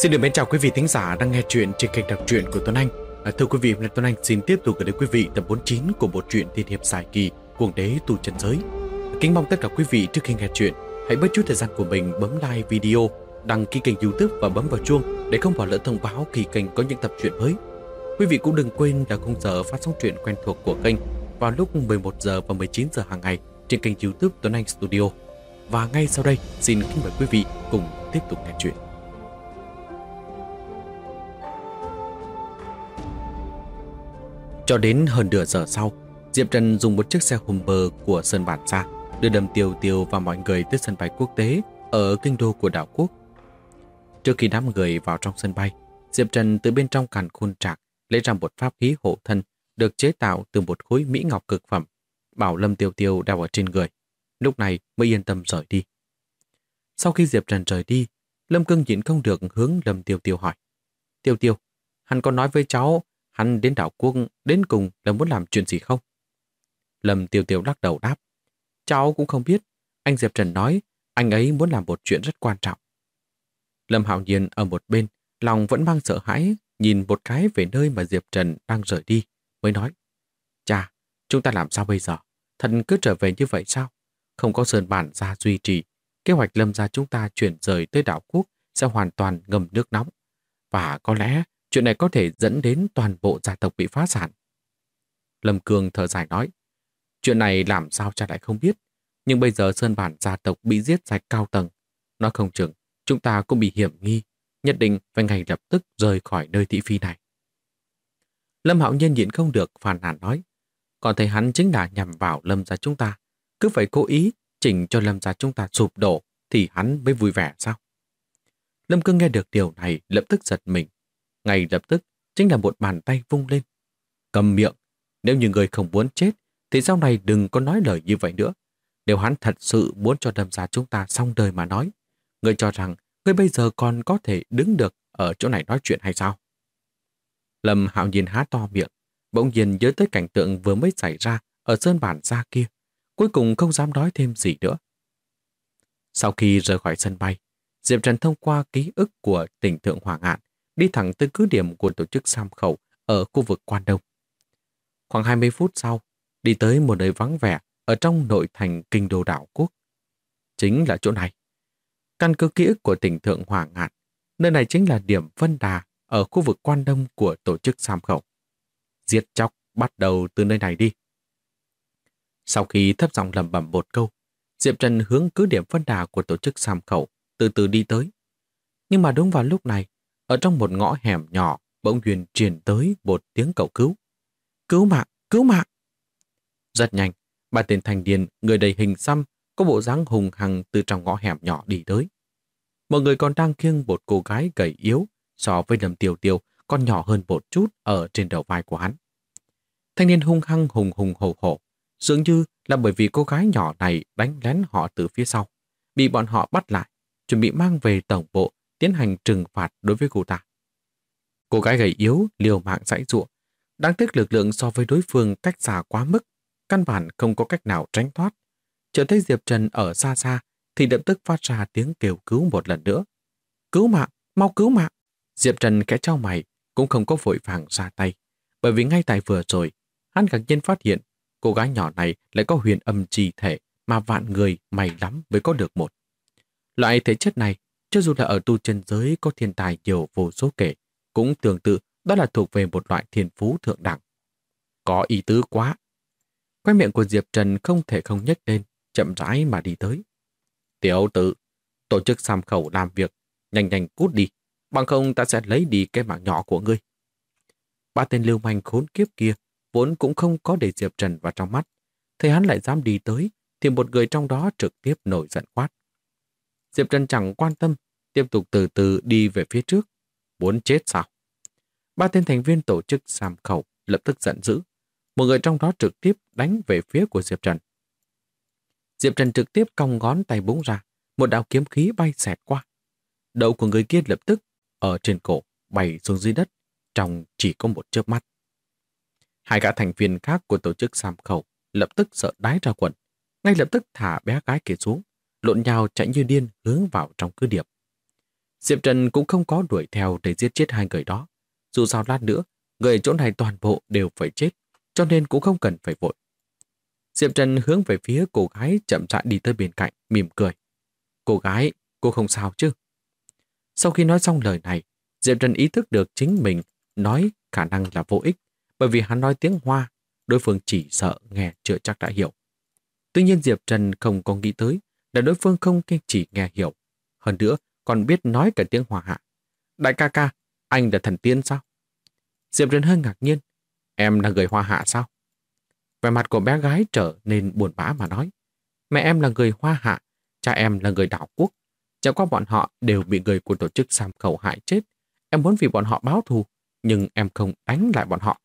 Xin được mến chào quý vị thính giả đang nghe chuyện trên kênh đọc truyện của Tuấn Anh. Thưa quý vị, hôm nay Tuấn Anh xin tiếp tục gửi đến quý vị tập 49 của bộ truyện tiên hiệp dài kỳ Cuồng đế tu chân giới. Kính mong tất cả quý vị trước khi nghe chuyện hãy bớt chút thời gian của mình bấm like video, đăng ký kênh YouTube và bấm vào chuông để không bỏ lỡ thông báo khi kênh có những tập truyện mới. Quý vị cũng đừng quên là khung giờ phát sóng truyện quen thuộc của kênh vào lúc 11 giờ và 19 giờ hàng ngày trên kênh YouTube Tuấn Anh Studio. Và ngay sau đây, xin kính mời quý vị cùng tiếp tục nghe chuyện. Cho đến hơn nửa giờ sau, Diệp Trần dùng một chiếc xe Hummer của Sơn Bản ra đưa Lâm Tiêu Tiêu và mọi người tới sân bay quốc tế ở kinh đô của đảo quốc. Trước khi đám người vào trong sân bay, Diệp Trần từ bên trong càn khôn trạc lấy ra một pháp khí hộ thân được chế tạo từ một khối mỹ ngọc cực phẩm, bảo Lâm Tiêu Tiêu đeo ở trên người. Lúc này mới yên tâm rời đi. Sau khi Diệp Trần rời đi, Lâm Cương nhịn không được hướng Lâm Tiêu Tiêu hỏi: Tiêu Tiêu, hắn có nói với cháu hắn đến đảo quốc đến cùng là muốn làm chuyện gì không? Lâm Tiêu Tiêu lắc đầu đáp: Cháu cũng không biết. Anh Diệp Trần nói anh ấy muốn làm một chuyện rất quan trọng. Lâm Hạo Nhiên ở một bên, lòng vẫn mang sợ hãi, nhìn một cái về nơi mà Diệp Trần đang rời đi, mới nói: Chà, chúng ta làm sao bây giờ? Thần cứ trở về như vậy sao? Không có Sơn Bản gia duy trì, kế hoạch Lâm gia chúng ta chuyển rời tới đảo quốc sẽ hoàn toàn ngâm nước nóng. Và có lẽ chuyện này có thể dẫn đến toàn bộ gia tộc bị phá sản. Lâm Cương thở dài nói: Chuyện này làm sao cha lại không biết. Nhưng bây giờ Sơn Bản gia tộc bị giết sạch cao tầng. Nói không chừng chúng ta cũng bị hiểm nghi, nhất định phải ngay lập tức rời khỏi nơi thị phi này. Lâm Hạo Nhiên nhịn không được phàn nàn nói: Còn thấy hắn chính là nhằm vào Lâm gia chúng ta, cứ phải cố ý chỉnh cho Lâm gia chúng ta sụp đổ thì hắn mới vui vẻ sao? Lâm Cương nghe được điều này lập tức giật mình. Ngay lập tức chính là một bàn tay vung lên: Cầm miệng, nếu như người không muốn chết thì sau này đừng có nói lời như vậy nữa. Nếu hắn thật sự muốn cho Lâm gia chúng ta xong đời mà nói, người cho rằng người bây giờ còn có thể đứng được ở chỗ này nói chuyện hay sao? Lâm Hạo Nhiên há to miệng, bỗng nhiên nhớ tới cảnh tượng vừa mới xảy ra ở Sơn Bản gia kia, cuối cùng không dám nói thêm gì nữa. Sau khi rời khỏi sân bay, Diệp Trần thông qua ký ức của tỉnh Thượng Hoàng Ngạn đi thẳng tới cứ điểm của tổ chức Sam Khẩu ở khu vực Quan Đông. Khoảng 20 phút sau, đi tới một nơi vắng vẻ ở trong nội thành kinh đô đảo quốc. Chính là chỗ này. Căn cứ ký ức của tỉnh Thượng Hoàng Ngạn, nơi này chính là điểm phân đà ở khu vực Quan Đông của tổ chức Sam Khẩu. Giết chóc bắt đầu từ nơi này đi. Sau khi thấp giọng lẩm bẩm một câu, Diệp Trần hướng cứ điểm phân đà của tổ chức Sam Khẩu từ từ đi tới. Nhưng mà đúng vào lúc này, ở trong một ngõ hẻm nhỏ bỗng nhiên truyền tới một tiếng cầu cứu. Cứu mạng, cứu mạng! Rất nhanh, ba tên thanh niên người đầy hình xăm có bộ dáng hùng hằng từ trong ngõ hẻm nhỏ đi tới. Một người còn đang khiêng một cô gái gầy yếu so với Lâm Tiêu Tiêu còn nhỏ hơn một chút ở trên đầu vai của hắn. Thanh niên hung hăng hùng hùng hổ hổ, dường như là bởi vì cô gái nhỏ này đánh lén họ từ phía sau, bị bọn họ bắt lại, chuẩn bị mang về tổng bộ tiến hành trừng phạt đối với cô ta. Cô gái gầy yếu liều mạng giãy giụa, đáng tiếc lực lượng so với đối phương cách xa quá mức, căn bản không có cách nào tránh thoát. Chợt thấy Diệp Trần ở xa xa thì lập tức phát ra tiếng kêu cứu một lần nữa. Cứu mạng, mau cứu mạng! Diệp Trần khẽ chau mày, cũng không có vội vàng ra tay, bởi vì ngay tại vừa rồi, hắn ngạc nhiên phát hiện cô gái nhỏ này lại có huyền âm chi thể mà vạn người may lắm mới có được một. Loại thể chất này, cho dù là ở tu chân giới có thiên tài nhiều vô số kể, cũng tương tự đó là thuộc về một loại thiên phú thượng đẳng. Có ý tứ quá. Quay miệng của Diệp Trần không thể không nhếch lên, chậm rãi mà đi tới. Tiểu tử, tổ chức Sam Khẩu làm việc, nhanh nhanh cút đi, bằng không ta sẽ lấy đi cái mạng nhỏ của ngươi. Ba tên lưu manh khốn kiếp kia vốn cũng không có để Diệp Trần vào trong mắt. Thấy hắn lại dám đi tới, thì một người trong đó trực tiếp nổi giận quát. Diệp Trần chẳng quan tâm, tiếp tục từ từ đi về phía trước. Muốn chết sao? Ba tên thành viên tổ chức Sam Khẩu lập tức giận dữ. Một người trong đó trực tiếp đánh về phía của Diệp Trần. Diệp Trần trực tiếp cong ngón tay búng ra, một đạo kiếm khí bay xẹt qua. Đầu của người kia lập tức ở trên cổ bay xuống dưới đất, trong chỉ có một chớp mắt. Hai gã thành viên khác của tổ chức Sam Khẩu lập tức sợ đái ra quần, ngay lập tức thả bé gái kia xuống, lộn nhào chạy như điên hướng vào trong cứ điểm. Diệp Trần cũng không có đuổi theo để giết chết hai người đó. Dù sao lát nữa, người ở chỗ này toàn bộ đều phải chết, cho nên cũng không cần phải vội. Diệp Trần hướng về phía cô gái chậm rãi đi tới bên cạnh, mỉm cười. Cô gái, cô không sao chứ? Sau khi nói xong lời này, Diệp Trần ý thức được chính mình nói khả năng là vô ích, bởi vì hắn nói tiếng Hoa, đối phương chỉ sợ nghe chưa chắc đã hiểu. Tuy nhiên Diệp Trần không có nghĩ tới là đối phương không chỉ nghe hiểu, hơn nữa còn biết nói cả tiếng Hoa hạ. Đại ca ca, anh là thần tiên sao? Diệp Trần hơi ngạc nhiên. Em là người Hoa hạ sao? Vẻ mặt của bé gái trở nên buồn bã mà nói. Mẹ em là người Hoa hạ, cha em là người đảo quốc. Chẳng qua bọn họ đều bị người của tổ chức Sam Khẩu hại chết. Em muốn vì bọn họ báo thù, nhưng em không đánh lại bọn họ.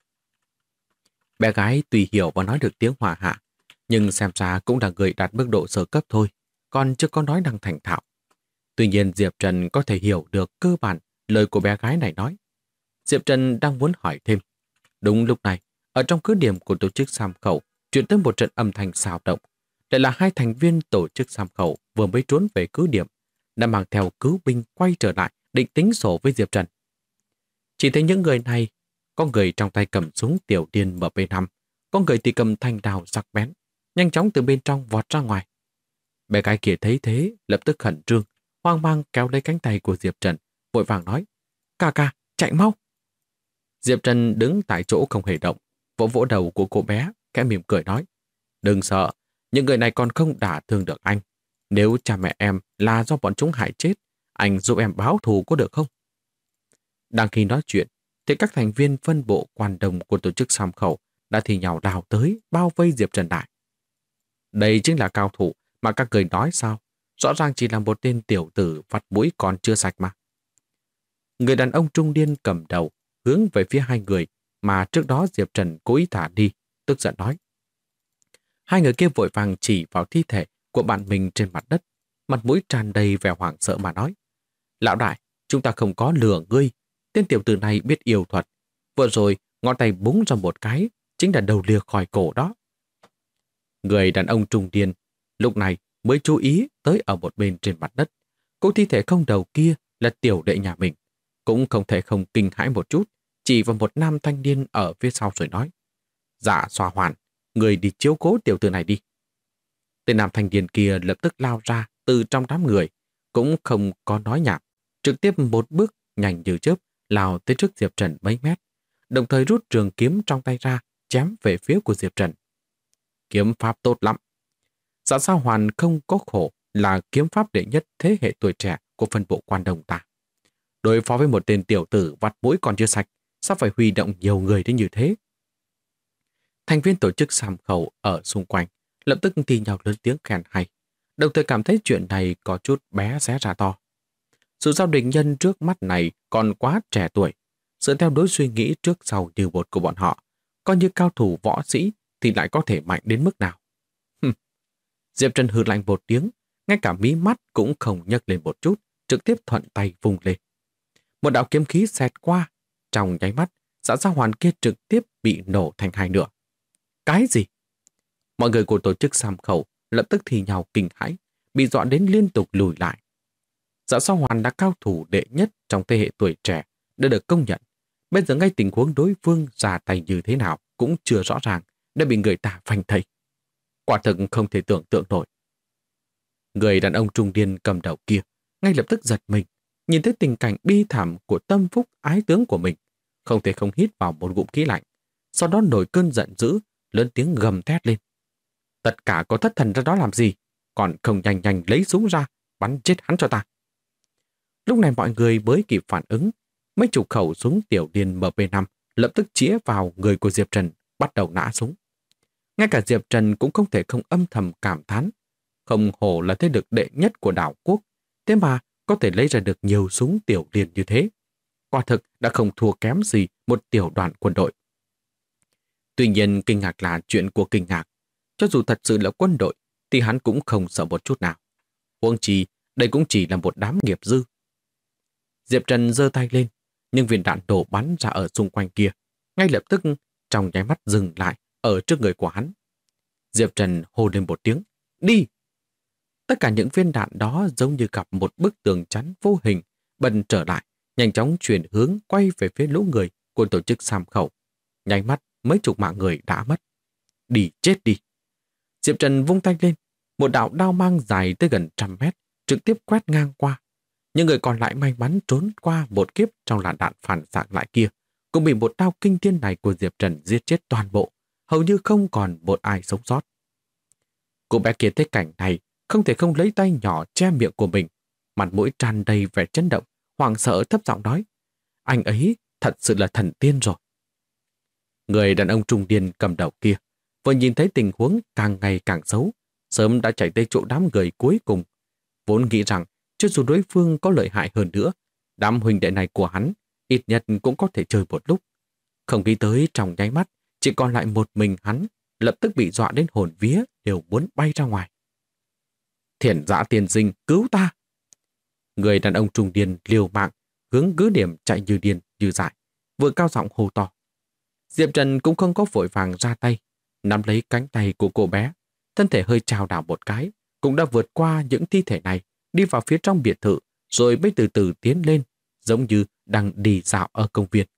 Bé gái tuy hiểu và nói được tiếng Hoa hạ, nhưng xem ra cũng là người đạt mức độ sơ cấp thôi, còn chưa có nói năng thành thạo. Tuy nhiên Diệp Trần có thể hiểu được cơ bản lời của bé gái này nói. Diệp Trần đang muốn hỏi thêm. Đúng lúc này, ở trong cứ điểm của tổ chức Sam Khẩu chuyển tới một trận âm thanh xào động. Đây là hai thành viên tổ chức Sam Khẩu vừa mới trốn về cứ điểm, đã mang theo cứu binh quay trở lại định tính sổ với Diệp Trần. Chỉ thấy những người này, có người trong tay cầm súng tiểu điên MP5, có người thì cầm thanh đao sắc bén, nhanh chóng từ bên trong vọt ra ngoài. Bé gái kia thấy thế, lập tức khẩn trương, hoang mang kéo lấy cánh tay của Diệp Trần, vội vàng nói, ca ca, chạy mau. Diệp Trần đứng tại chỗ không hề động, vỗ vỗ đầu của cô bé, khẽ mỉm cười nói, đừng sợ, những người này còn không đả thương được anh. Nếu cha mẹ em là do bọn chúng hại chết, anh giúp em báo thù có được không? Đang khi nói chuyện, thì các thành viên phân bộ quan đồng của tổ chức Sam Khẩu đã thì nhào đào tới, bao vây Diệp Trần lại. Đây chính là cao thủ mà các người nói sao? Rõ ràng chỉ là một tên tiểu tử vặt mũi còn chưa sạch mà. Người đàn ông trung niên cầm đầu, hướng về phía hai người mà trước đó Diệp Trần cố ý thả đi, tức giận nói. Hai người kia vội vàng chỉ vào thi thể của bạn mình trên mặt đất, mặt mũi tràn đầy vẻ hoảng sợ mà nói. Lão đại, chúng ta không có lừa ngươi, tên tiểu tử này biết yêu thuật. Vừa rồi, ngón tay búng ra một cái, chính là đầu lìa khỏi cổ đó. Người đàn ông trung niên lúc này mới chú ý tới ở một bên trên mặt đất. Cô thi thể không đầu kia là tiểu đệ nhà mình. Cũng không thể không kinh hãi một chút, chỉ vào một nam thanh niên ở phía sau rồi nói. Dạ Xoa Hoàn, người đi chiếu cố tiểu tử này đi. Tên nam thanh niên kia lập tức lao ra từ trong đám người, cũng không có nói nhảm, trực tiếp một bước nhanh như chớp lao tới trước Diệp Trần mấy mét, đồng thời rút trường kiếm trong tay ra, chém về phía của Diệp Trần. Kiếm pháp tốt lắm. Dạ Sao Hoàn không có khổ là kiếm pháp đệ nhất thế hệ tuổi trẻ của phân bộ quan đồng ta. Đối phó với một tên tiểu tử vặt mũi còn chưa sạch, sao phải huy động nhiều người đến như thế? Thành viên tổ chức Sam Khẩu ở xung quanh lập tức thì nhau lớn tiếng khen hay, đồng thời cảm thấy chuyện này có chút bé xé ra to. Sự giao địch nhân trước mắt này còn quá trẻ tuổi, dựa theo đối suy nghĩ trước sau như một của bọn họ, coi như cao thủ võ sĩ thì lại có thể mạnh đến mức nào. Diệp Trần hừ lạnh một tiếng, ngay cả mí mắt cũng không nhấc lên một chút, trực tiếp thuận tay vùng lên. Một đạo kiếm khí xẹt qua, trong nháy mắt, Dạ Sao Hoàn kia trực tiếp bị nổ thành hai nửa. Cái gì? Mọi người của tổ chức Sam Khẩu lập tức thì nhào kinh hãi, bị dọa đến liên tục lùi lại. Dạ Sao Hoàn là cao thủ đệ nhất trong thế hệ tuổi trẻ, đã được công nhận. Bây giờ ngay tình huống đối phương ra tay như thế nào cũng chưa rõ ràng, đã bị người ta phanh thây. Quả thực không thể tưởng tượng nổi. Người đàn ông trung niên cầm đầu kia ngay lập tức giật mình, nhìn thấy tình cảnh bi thảm của tâm phúc ái tướng của mình, không thể không hít vào một ngụm khí lạnh, sau đó nổi cơn giận dữ, lớn tiếng gầm thét lên. Tất cả có thất thần ra đó làm gì, còn không nhanh nhanh lấy súng ra, bắn chết hắn cho ta. Lúc này mọi người mới kịp phản ứng, mấy chục khẩu súng tiểu điên MP5 lập tức chĩa vào người của Diệp Trần, bắt đầu nã súng. Ngay cả Diệp Trần cũng không thể không âm thầm cảm thán, không hổ là thế lực đệ nhất của đảo quốc, thế mà có thể lấy ra được nhiều súng tiểu điên như thế. Quả thực đã không thua kém gì một tiểu đoàn quân đội. Tuy nhiên kinh ngạc là chuyện của kinh ngạc. Cho dù thật sự là quân đội, thì hắn cũng không sợ một chút nào. Huống chi, đây cũng chỉ là một đám nghiệp dư. Diệp Trần giơ tay lên, nhưng viên đạn đổ bắn ra ở xung quanh kia, ngay lập tức trong nháy mắt dừng lại ở trước người của hắn. Diệp Trần hô lên một tiếng, đi! Tất cả những viên đạn đó giống như gặp một bức tường chắn vô hình, bần trở lại, nhanh chóng chuyển hướng quay về phía lũ người của tổ chức Sam Khẩu. Nháy mắt, mấy chục mạng người đã mất. Đi chết đi! Diệp Trần vung tay lên, một đạo đao mang dài tới gần 100 mét, trực tiếp quét ngang qua. Những người còn lại may mắn trốn qua một kiếp trong làn đạn phản xạ lại kia, cũng bị một đao kinh thiên này của Diệp Trần giết chết toàn bộ, hầu như không còn một ai sống sót. Cô bé kia thấy cảnh này, không thể không lấy tay nhỏ che miệng của mình, mặt mũi tràn đầy vẻ chấn động, hoảng sợ thấp giọng nói: anh ấy thật sự là thần tiên rồi. Người đàn ông trung niên cầm đầu kia vừa nhìn thấy tình huống càng ngày càng xấu, sớm đã chạy tới chỗ đám người cuối cùng, vốn nghĩ rằng cho dù đối phương có lợi hại hơn nữa, đám huynh đệ này của hắn ít nhất cũng có thể chơi một lúc. Không nghĩ tới trong nháy mắt, chỉ còn lại một mình hắn, lập tức bị dọa đến hồn vía đều muốn bay ra ngoài. Thiển Dã tiên sinh, cứu ta! Người đàn ông trung niên liều mạng, hướng cứ điểm chạy như điên như dại, vừa cao giọng hô to. Diệp Trần cũng không có vội vàng ra tay, nắm lấy cánh tay của cô bé, thân thể hơi chao đảo một cái, cũng đã vượt qua những thi thể này, đi vào phía trong biệt thự, rồi mới từ từ tiến lên, giống như đang đi dạo ở công viên.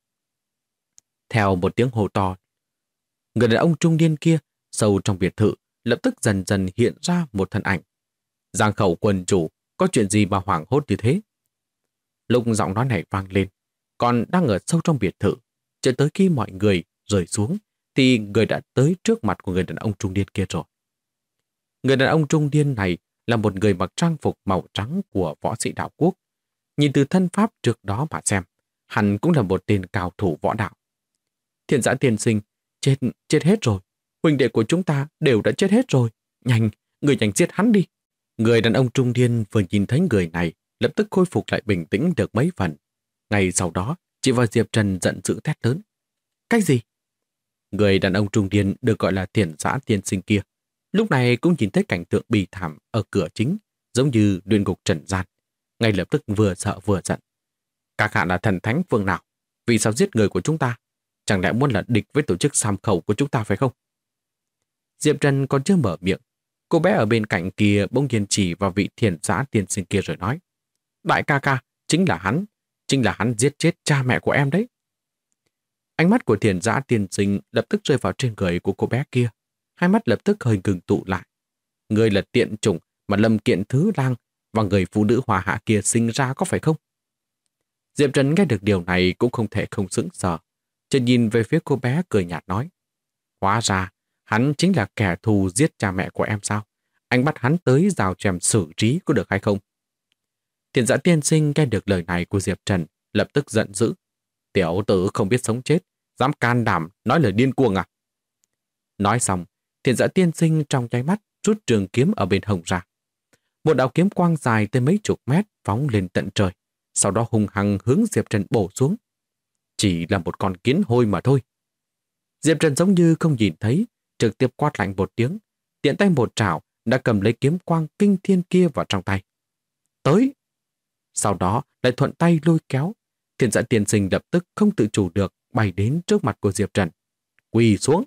Theo một tiếng hô to, người đàn ông trung niên kia, sâu trong biệt thự, lập tức dần dần hiện ra một thân ảnh. Giang Khẩu quân chủ, có chuyện gì mà hoảng hốt như thế? Lúc giọng nói này vang lên, còn đang ở sâu trong biệt thự, cho tới khi mọi người rời xuống, thì người đã tới trước mặt của người đàn ông trung niên kia rồi. Người đàn ông trung niên này là một người mặc trang phục màu trắng của võ sĩ đạo quốc. Nhìn từ thân pháp trước đó mà xem, hắn cũng là một tên cao thủ võ đạo. Thiện Dã tiên sinh, chết hết rồi. Huynh đệ của chúng ta đều đã chết hết rồi. Nhanh, người nhanh giết hắn đi. Người đàn ông trung niên vừa nhìn thấy người này, lập tức khôi phục lại bình tĩnh được mấy phần. Ngay sau đó, chị và Diệp Trần giận dữ thét lớn. Cái gì? Người đàn ông trung niên được gọi là Thiện Dã tiên sinh kia, lúc này cũng nhìn thấy cảnh tượng bi thảm ở cửa chính, giống như luyện ngục trần gian. Ngay lập tức vừa sợ vừa giận. Các hạ là thần thánh phương nào? Vì sao giết người của chúng ta? Chẳng lẽ muốn là địch với tổ chức Sam Khẩu của chúng ta phải không? Diệp Trần còn chưa mở miệng, cô bé ở bên cạnh kia bỗng nhiên chỉ vào vị Thiện Dã tiên sinh kia rồi nói. Đại ca ca, chính là hắn giết chết cha mẹ của em đấy. Ánh mắt của Thiện Dã tiên sinh lập tức rơi vào trên người của cô bé kia, hai mắt lập tức hơi ngừng tụ lại. Người là tiện chủng mà Lâm Kiện Thứ Lang và người phụ nữ hòa hạ kia sinh ra có phải không? Diệp Trần nghe được điều này cũng không thể không sững sờ, chỉ nhìn về phía cô bé cười nhạt nói. Hóa ra, hắn chính là kẻ thù giết cha mẹ của em sao? Anh bắt hắn tới rào chèm xử trí có được hay không? Thiện Dã tiên sinh nghe được lời này của Diệp Trần, lập tức giận dữ. Tiểu tử không biết sống chết, dám can đảm nói lời điên cuồng à? Nói xong, Thiện Dã tiên sinh trong nháy mắt rút trường kiếm ở bên hông ra. Một đạo kiếm quang dài tới mấy chục mét phóng lên tận trời, sau đó hung hăng hướng Diệp Trần bổ xuống. Chỉ là một con kiến hôi mà thôi. Diệp Trần giống như không nhìn thấy, trực tiếp quát lạnh một tiếng, tiện tay một trảo đã cầm lấy kiếm quang kinh thiên kia vào trong tay. Tới! Sau đó lại thuận tay lôi kéo. Thiện Dã tiên sinh lập tức không tự chủ được bay đến trước mặt của Diệp Trần. Quỳ xuống!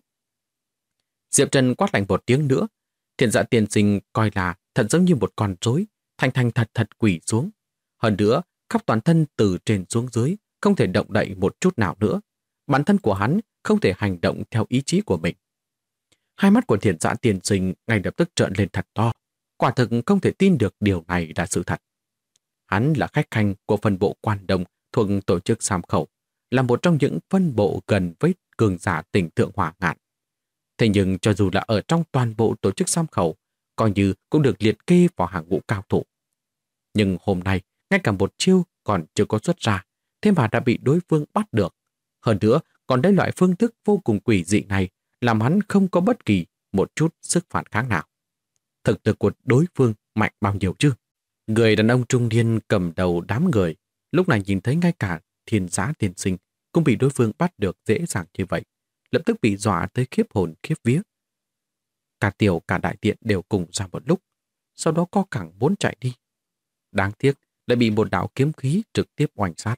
Diệp Trần quát lạnh một tiếng nữa. Thiện Dã tiên sinh coi là thật giống như một con rối, thành thật quỳ xuống. Hơn nữa, khắp toàn thân từ trên xuống dưới không thể động đậy một chút nào nữa. Bản thân của hắn không thể hành động theo ý chí của mình. Hai mắt của Thiện Dã tiên sinh ngay lập tức trợn lên thật to. Quả thực không thể tin được điều này là sự thật. Hắn là khách khanh của phân bộ Quan Đông thuộc tổ chức Sam Khẩu, là một trong những phân bộ gần với cường giả tỉnh Thượng Hỏa Ngạn. Thế nhưng cho dù là ở trong toàn bộ tổ chức Sam Khẩu, coi như cũng được liệt kê vào hàng ngũ cao thủ. Nhưng hôm nay, ngay cả một chiêu còn chưa có xuất ra, thế mà đã bị đối phương bắt được. Hơn nữa, còn đây loại phương thức vô cùng quỷ dị này làm hắn không có bất kỳ một chút sức phản kháng nào. Thực lực của đối phương mạnh bao nhiêu chứ? Người đàn ông trung niên cầm đầu đám người, lúc này nhìn thấy ngay cả Thiện Dã tiên sinh cũng bị đối phương bắt được dễ dàng như vậy, lập tức bị dọa tới khiếp hồn khiếp vía. Cả tiểu cả đại tiện đều cùng ra một lúc, sau đó co cẳng muốn chạy đi. Đáng tiếc lại bị một đạo kiếm khí trực tiếp oanh sát.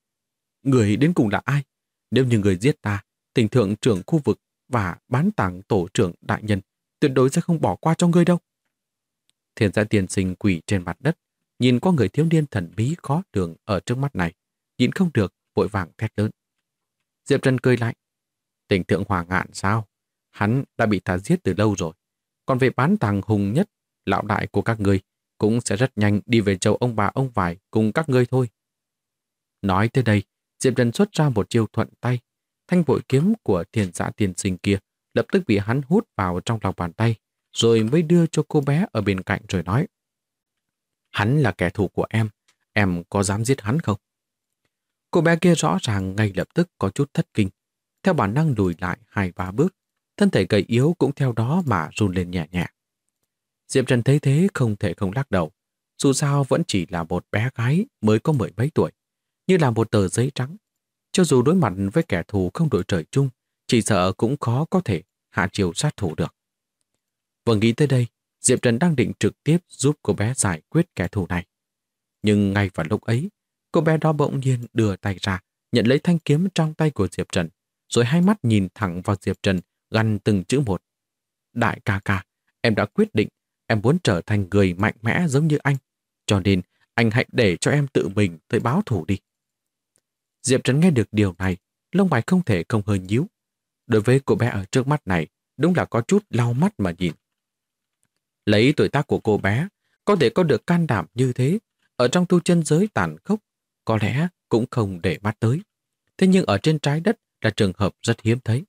Người đến cùng là ai? Nếu như người giết ta, tỉnh thượng trưởng khu vực và bán tàng tổ trưởng đại nhân tuyệt đối sẽ không bỏ qua cho ngươi đâu. Thiện Dã tiên sinh quỳ trên mặt đất, nhìn qua người thiếu niên thần bí khó lường ở trước mắt này, nhìn không được, vội vàng thét lớn. Diệp Trần cười lạnh. Tỉnh Thượng Hòa Ngạn sao? Hắn đã bị ta giết từ lâu rồi. Còn về bán tàng hùng nhất, lão đại của các ngươi, cũng sẽ rất nhanh đi về châu ông bà ông vải cùng các ngươi thôi. Nói tới đây, Diệp Trần xuất ra một chiêu thuận tay. Thanh bội kiếm của Thiền Giã Tiên Sinh kia lập tức bị hắn hút vào trong lòng bàn tay, rồi mới đưa cho cô bé ở bên cạnh rồi nói. Hắn là kẻ thù của em có dám giết hắn không? Cô bé kia rõ ràng ngay lập tức có chút thất kinh, theo bản năng lùi lại 2-3 bước, thân thể gầy yếu cũng theo đó mà run lên nhẹ nhẹ. Diệp Trần thấy thế không thể không lắc đầu, dù sao vẫn chỉ là một bé gái mới có 10 mấy tuổi, như là một tờ giấy trắng. Cho dù đối mặt với kẻ thù không đội trời chung, chỉ sợ cũng khó có thể hạ chiều sát thủ được. Vừa nghĩ tới đây, Diệp Trần đang định trực tiếp giúp cô bé giải quyết kẻ thù này. Nhưng ngay vào lúc ấy, cô bé đó bỗng nhiên đưa tay ra, nhận lấy thanh kiếm trong tay của Diệp Trần, rồi hai mắt nhìn thẳng vào Diệp Trần, gằn từng chữ một. Đại ca ca, em đã quyết định, em muốn trở thành người mạnh mẽ giống như anh, cho nên anh hãy để cho em tự mình tới báo thù đi. Diệp Trần nghe được điều này, lông mày không thể không hơi nhíu. Đối với cô bé ở trước mắt này, đúng là có chút lau mắt mà nhìn. Lấy tuổi tác của cô bé, có thể có được can đảm như thế, ở trong tu chân giới tàn khốc, có lẽ cũng không để mắt tới. Thế nhưng ở trên trái đất là trường hợp rất hiếm thấy.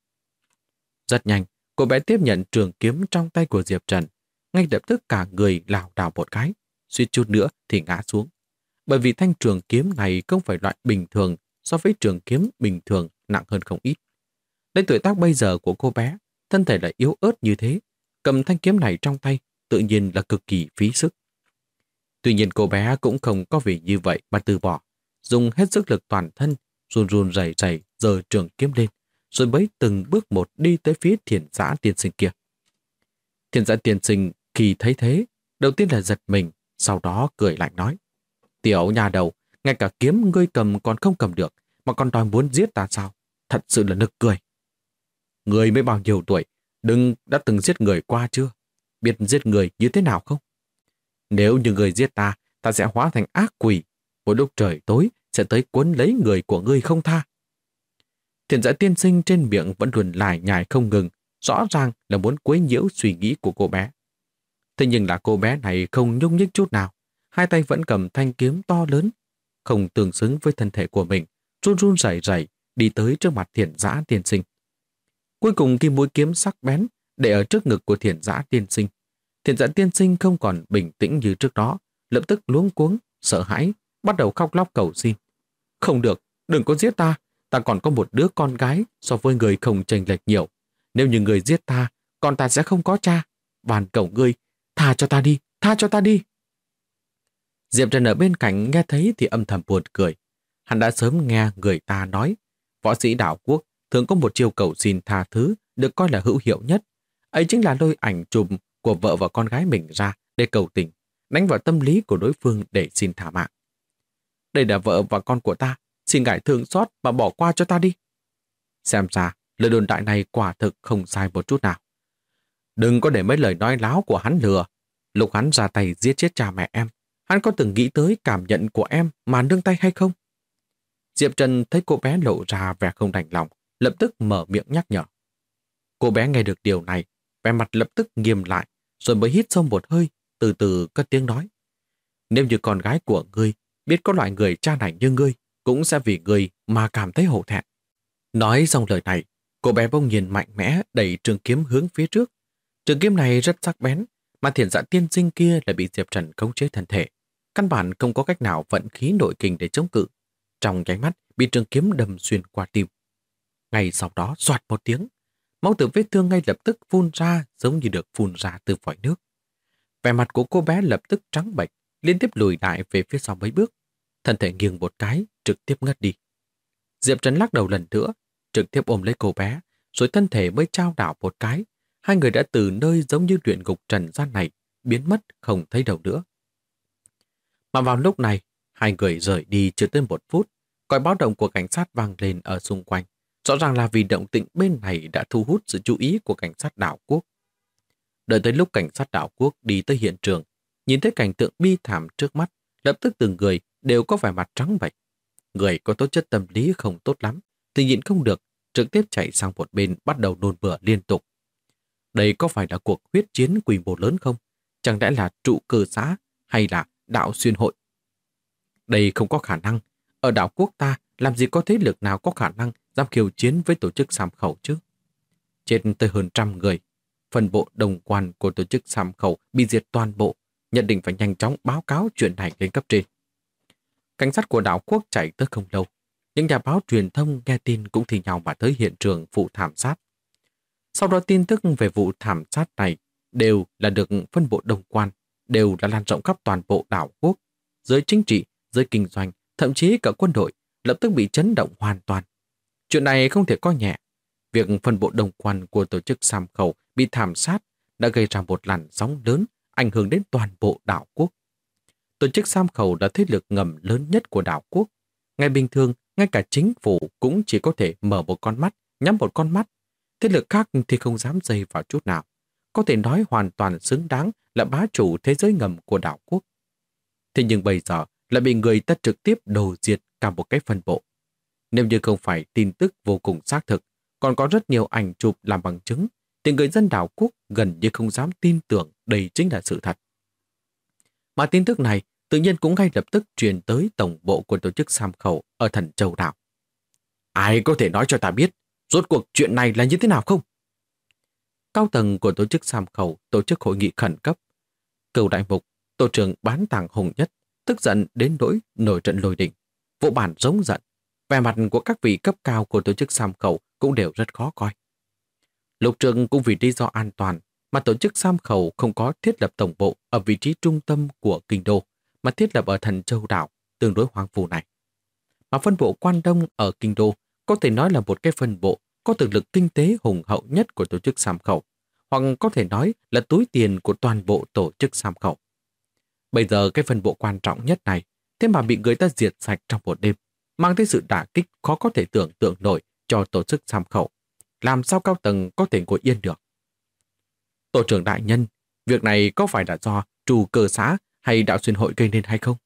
Rất nhanh, cô bé tiếp nhận trường kiếm trong tay của Diệp Trần. Ngay lập tức cả người lảo đảo một cái, suýt chút nữa thì ngã xuống. Bởi vì thanh trường kiếm này không phải loại bình thường, so với trường kiếm bình thường nặng hơn không ít. Đến tuổi tác bây giờ của cô bé, thân thể lại yếu ớt như thế, cầm thanh kiếm này trong tay tự nhiên là cực kỳ phí sức. Tuy nhiên cô bé cũng không có vì như vậy mà từ bỏ, dùng hết sức lực toàn thân, run run rẩy rẩy giơ trường kiếm lên, rồi bấy từng bước một đi tới phía Thiền Giã Tiên Sinh kia. Thiền Giã Tiên Sinh khi thấy thế, đầu tiên là giật mình, sau đó cười lạnh nói. Tiểu nhà đầu, ngay cả kiếm ngươi cầm còn không cầm được, mà còn đòi muốn giết ta sao? Thật sự là nực cười. Ngươi mới bao nhiêu tuổi, đã từng giết người qua chưa? Biết giết người như thế nào không? Nếu như người giết ta, ta sẽ hóa thành ác quỷ. Một lúc trời tối sẽ tới cuốn lấy người của ngươi không tha. Thiền Giã Tiên Sinh trên miệng vẫn luôn lải nhải không ngừng, rõ ràng là muốn quấy nhiễu suy nghĩ của cô bé. Thế nhưng là cô bé này không nhúc nhích chút nào, hai tay vẫn cầm thanh kiếm to lớn, không tương xứng với thân thể của mình, run run rẩy rẩy đi tới trước mặt Thiền Giã Tiên Sinh. Cuối cùng khi mũi kiếm sắc bén để ở trước ngực của Thiền Giã Tiên Sinh, Thiền Giã Tiên Sinh không còn bình tĩnh như trước đó, lập tức luống cuống, sợ hãi, bắt đầu khóc lóc cầu xin. Không được, đừng có giết ta, ta còn có một đứa con gái so với người không chênh lệch nhiều. Nếu như người giết ta, con ta sẽ không có cha. Van cầu ngươi, tha cho ta đi, tha cho ta đi. Diệp Trần ở bên cạnh nghe thấy thì âm thầm buồn cười. Hắn đã sớm nghe người ta nói, võ sĩ đảo quốc thường có một chiêu cầu xin tha thứ được coi là hữu hiệu nhất. Ấy chính là lôi ảnh chụp của vợ và con gái mình ra để cầu tình, đánh vào tâm lý của đối phương để xin thả mạng. Đây là vợ và con của ta, xin ngài thương xót mà bỏ qua cho ta đi. Xem ra, lời đồn đại này quả thực không sai một chút nào. Đừng có để mấy lời nói láo của hắn lừa. Lúc hắn ra tay giết chết cha mẹ em, hắn có từng nghĩ tới cảm nhận của em mà nương tay hay không? Diệp Trần thấy cô bé lộ ra vẻ không đành lòng, lập tức mở miệng nhắc nhở. Cô bé nghe được điều này, vẻ mặt lập tức nghiêm lại, rồi mới hít sâu một hơi, từ từ cất tiếng nói. Nếu như con gái của ngươi biết có loại người cha này như ngươi, cũng sẽ vì ngươi mà cảm thấy hổ thẹn. Nói xong lời này, cô bé bỗng nhiên mạnh mẽ đẩy trường kiếm hướng phía trước. Trường kiếm này rất sắc bén, mà Thiền Giã Tiên Sinh kia lại bị Diệp Trần khống chế thân thể. Căn bản không có cách nào vận khí nội kình để chống cự. Trong nháy mắt bị trường kiếm đâm xuyên qua tim. Ngay sau đó xoạt một tiếng, máu từ vết thương ngay lập tức phun ra giống như được phun ra từ vòi nước. Vẻ mặt của cô bé lập tức trắng bệch, liên tiếp lùi lại về phía sau mấy bước. Thân thể nghiêng một cái, trực tiếp ngất đi. Diệp Trần lắc đầu lần nữa, trực tiếp ôm lấy cô bé, rồi thân thể mới trao đảo một cái. Hai người đã từ nơi giống như luyện ngục trần gian này, biến mất không thấy đâu nữa. Mà vào lúc này, hai người rời đi chưa tới 1 phút, còi báo động của cảnh sát vang lên ở xung quanh. Rõ ràng là vì động tĩnh bên này đã thu hút sự chú ý của cảnh sát đảo quốc. Đợi tới lúc cảnh sát đảo quốc đi tới hiện trường, nhìn thấy cảnh tượng bi thảm trước mắt, Lập tức từng người đều có vẻ mặt trắng bệch. Người có tố chất tâm lý không tốt lắm thì nhịn không được, trực tiếp chạy sang một bên bắt đầu nôn mửa liên tục. Đây có phải là cuộc huyết chiến quy mô lớn không? Chẳng lẽ là trụ cơ xã hay là đạo xuyên hội? Đây không có khả năng. Ở đảo quốc ta làm gì có thế lực nào có khả năng dám khiêu chiến với tổ chức Sám Khẩu chứ? Chết tới hơn 100 người. Phần bộ đồng quan của tổ chức Sám Khẩu bị diệt toàn bộ, nhận định phải nhanh chóng báo cáo chuyện này lên cấp trên. Cảnh sát của đảo quốc chạy tới không lâu. Những nhà báo truyền thông nghe tin cũng thì nhau mà tới hiện trường vụ thảm sát. Sau đó tin tức về vụ thảm sát này đều là được phân bộ đồng quan, đều đã lan rộng khắp toàn bộ đảo quốc. Giới chính trị, giới kinh doanh, thậm chí cả quân đội lập tức bị chấn động hoàn toàn. Chuyện này không thể coi nhẹ. Việc phân bộ đồng quan của tổ chức Sám Khẩu bị thảm sát đã gây ra một làn sóng lớn ảnh hưởng đến toàn bộ đảo quốc. Tổ chức Sám Khẩu là thế lực ngầm lớn nhất của đảo quốc. Ngày bình thường, ngay cả chính phủ cũng chỉ có thể mở một con mắt, nhắm một con mắt. Thế lực khác thì không dám dây vào chút nào. Có thể nói hoàn toàn xứng đáng là bá chủ thế giới ngầm của đảo quốc. Thế nhưng bây giờ lại bị người ta trực tiếp đồ diệt cả một cái phân bộ. Nếu như không phải tin tức vô cùng xác thực, còn có rất nhiều ảnh chụp làm bằng chứng, thì người dân đảo quốc gần như không dám tin tưởng đây chính là sự thật. Mà tin tức này tự nhiên cũng ngay lập tức truyền tới tổng bộ của tổ chức Sám Khẩu ở Thần Châu đảo. Ai có thể nói cho ta biết rốt cuộc chuyện này là như thế nào không? Cao tầng của tổ chức Sám Khẩu tổ chức hội nghị khẩn cấp. Cửu đại mục, tổ trưởng Bán Tàng Hùng Nhất, tức giận đến nỗi nổi trận lôi đình, vô bản giống giận. Vẻ mặt của các vị cấp cao của tổ chức Sám Khẩu cũng đều rất khó coi. Lục Trường cũng vì lý do an toàn mà tổ chức Sám Khẩu không có thiết lập tổng bộ ở vị trí trung tâm của kinh đô, mà thiết lập ở Thần Châu đảo, tương đối hoang vu này. Mà phân bộ Quan Đông ở kinh đô có thể nói là một cái phân bộ có thực lực kinh tế hùng hậu nhất của tổ chức Sám Khẩu, hoặc có thể nói là túi tiền của toàn bộ tổ chức Sám Khẩu. Bây giờ cái phân bộ quan trọng nhất này, thế mà bị người ta diệt sạch trong một đêm, mang tới sự đả kích khó có thể tưởng tượng nổi cho tổ chức Sám Khẩu. Làm sao cao tầng có thể ngồi yên được? Tổ trưởng đại nhân, việc này có phải là do trù cơ xã hay đạo xuyên hội gây nên hay không?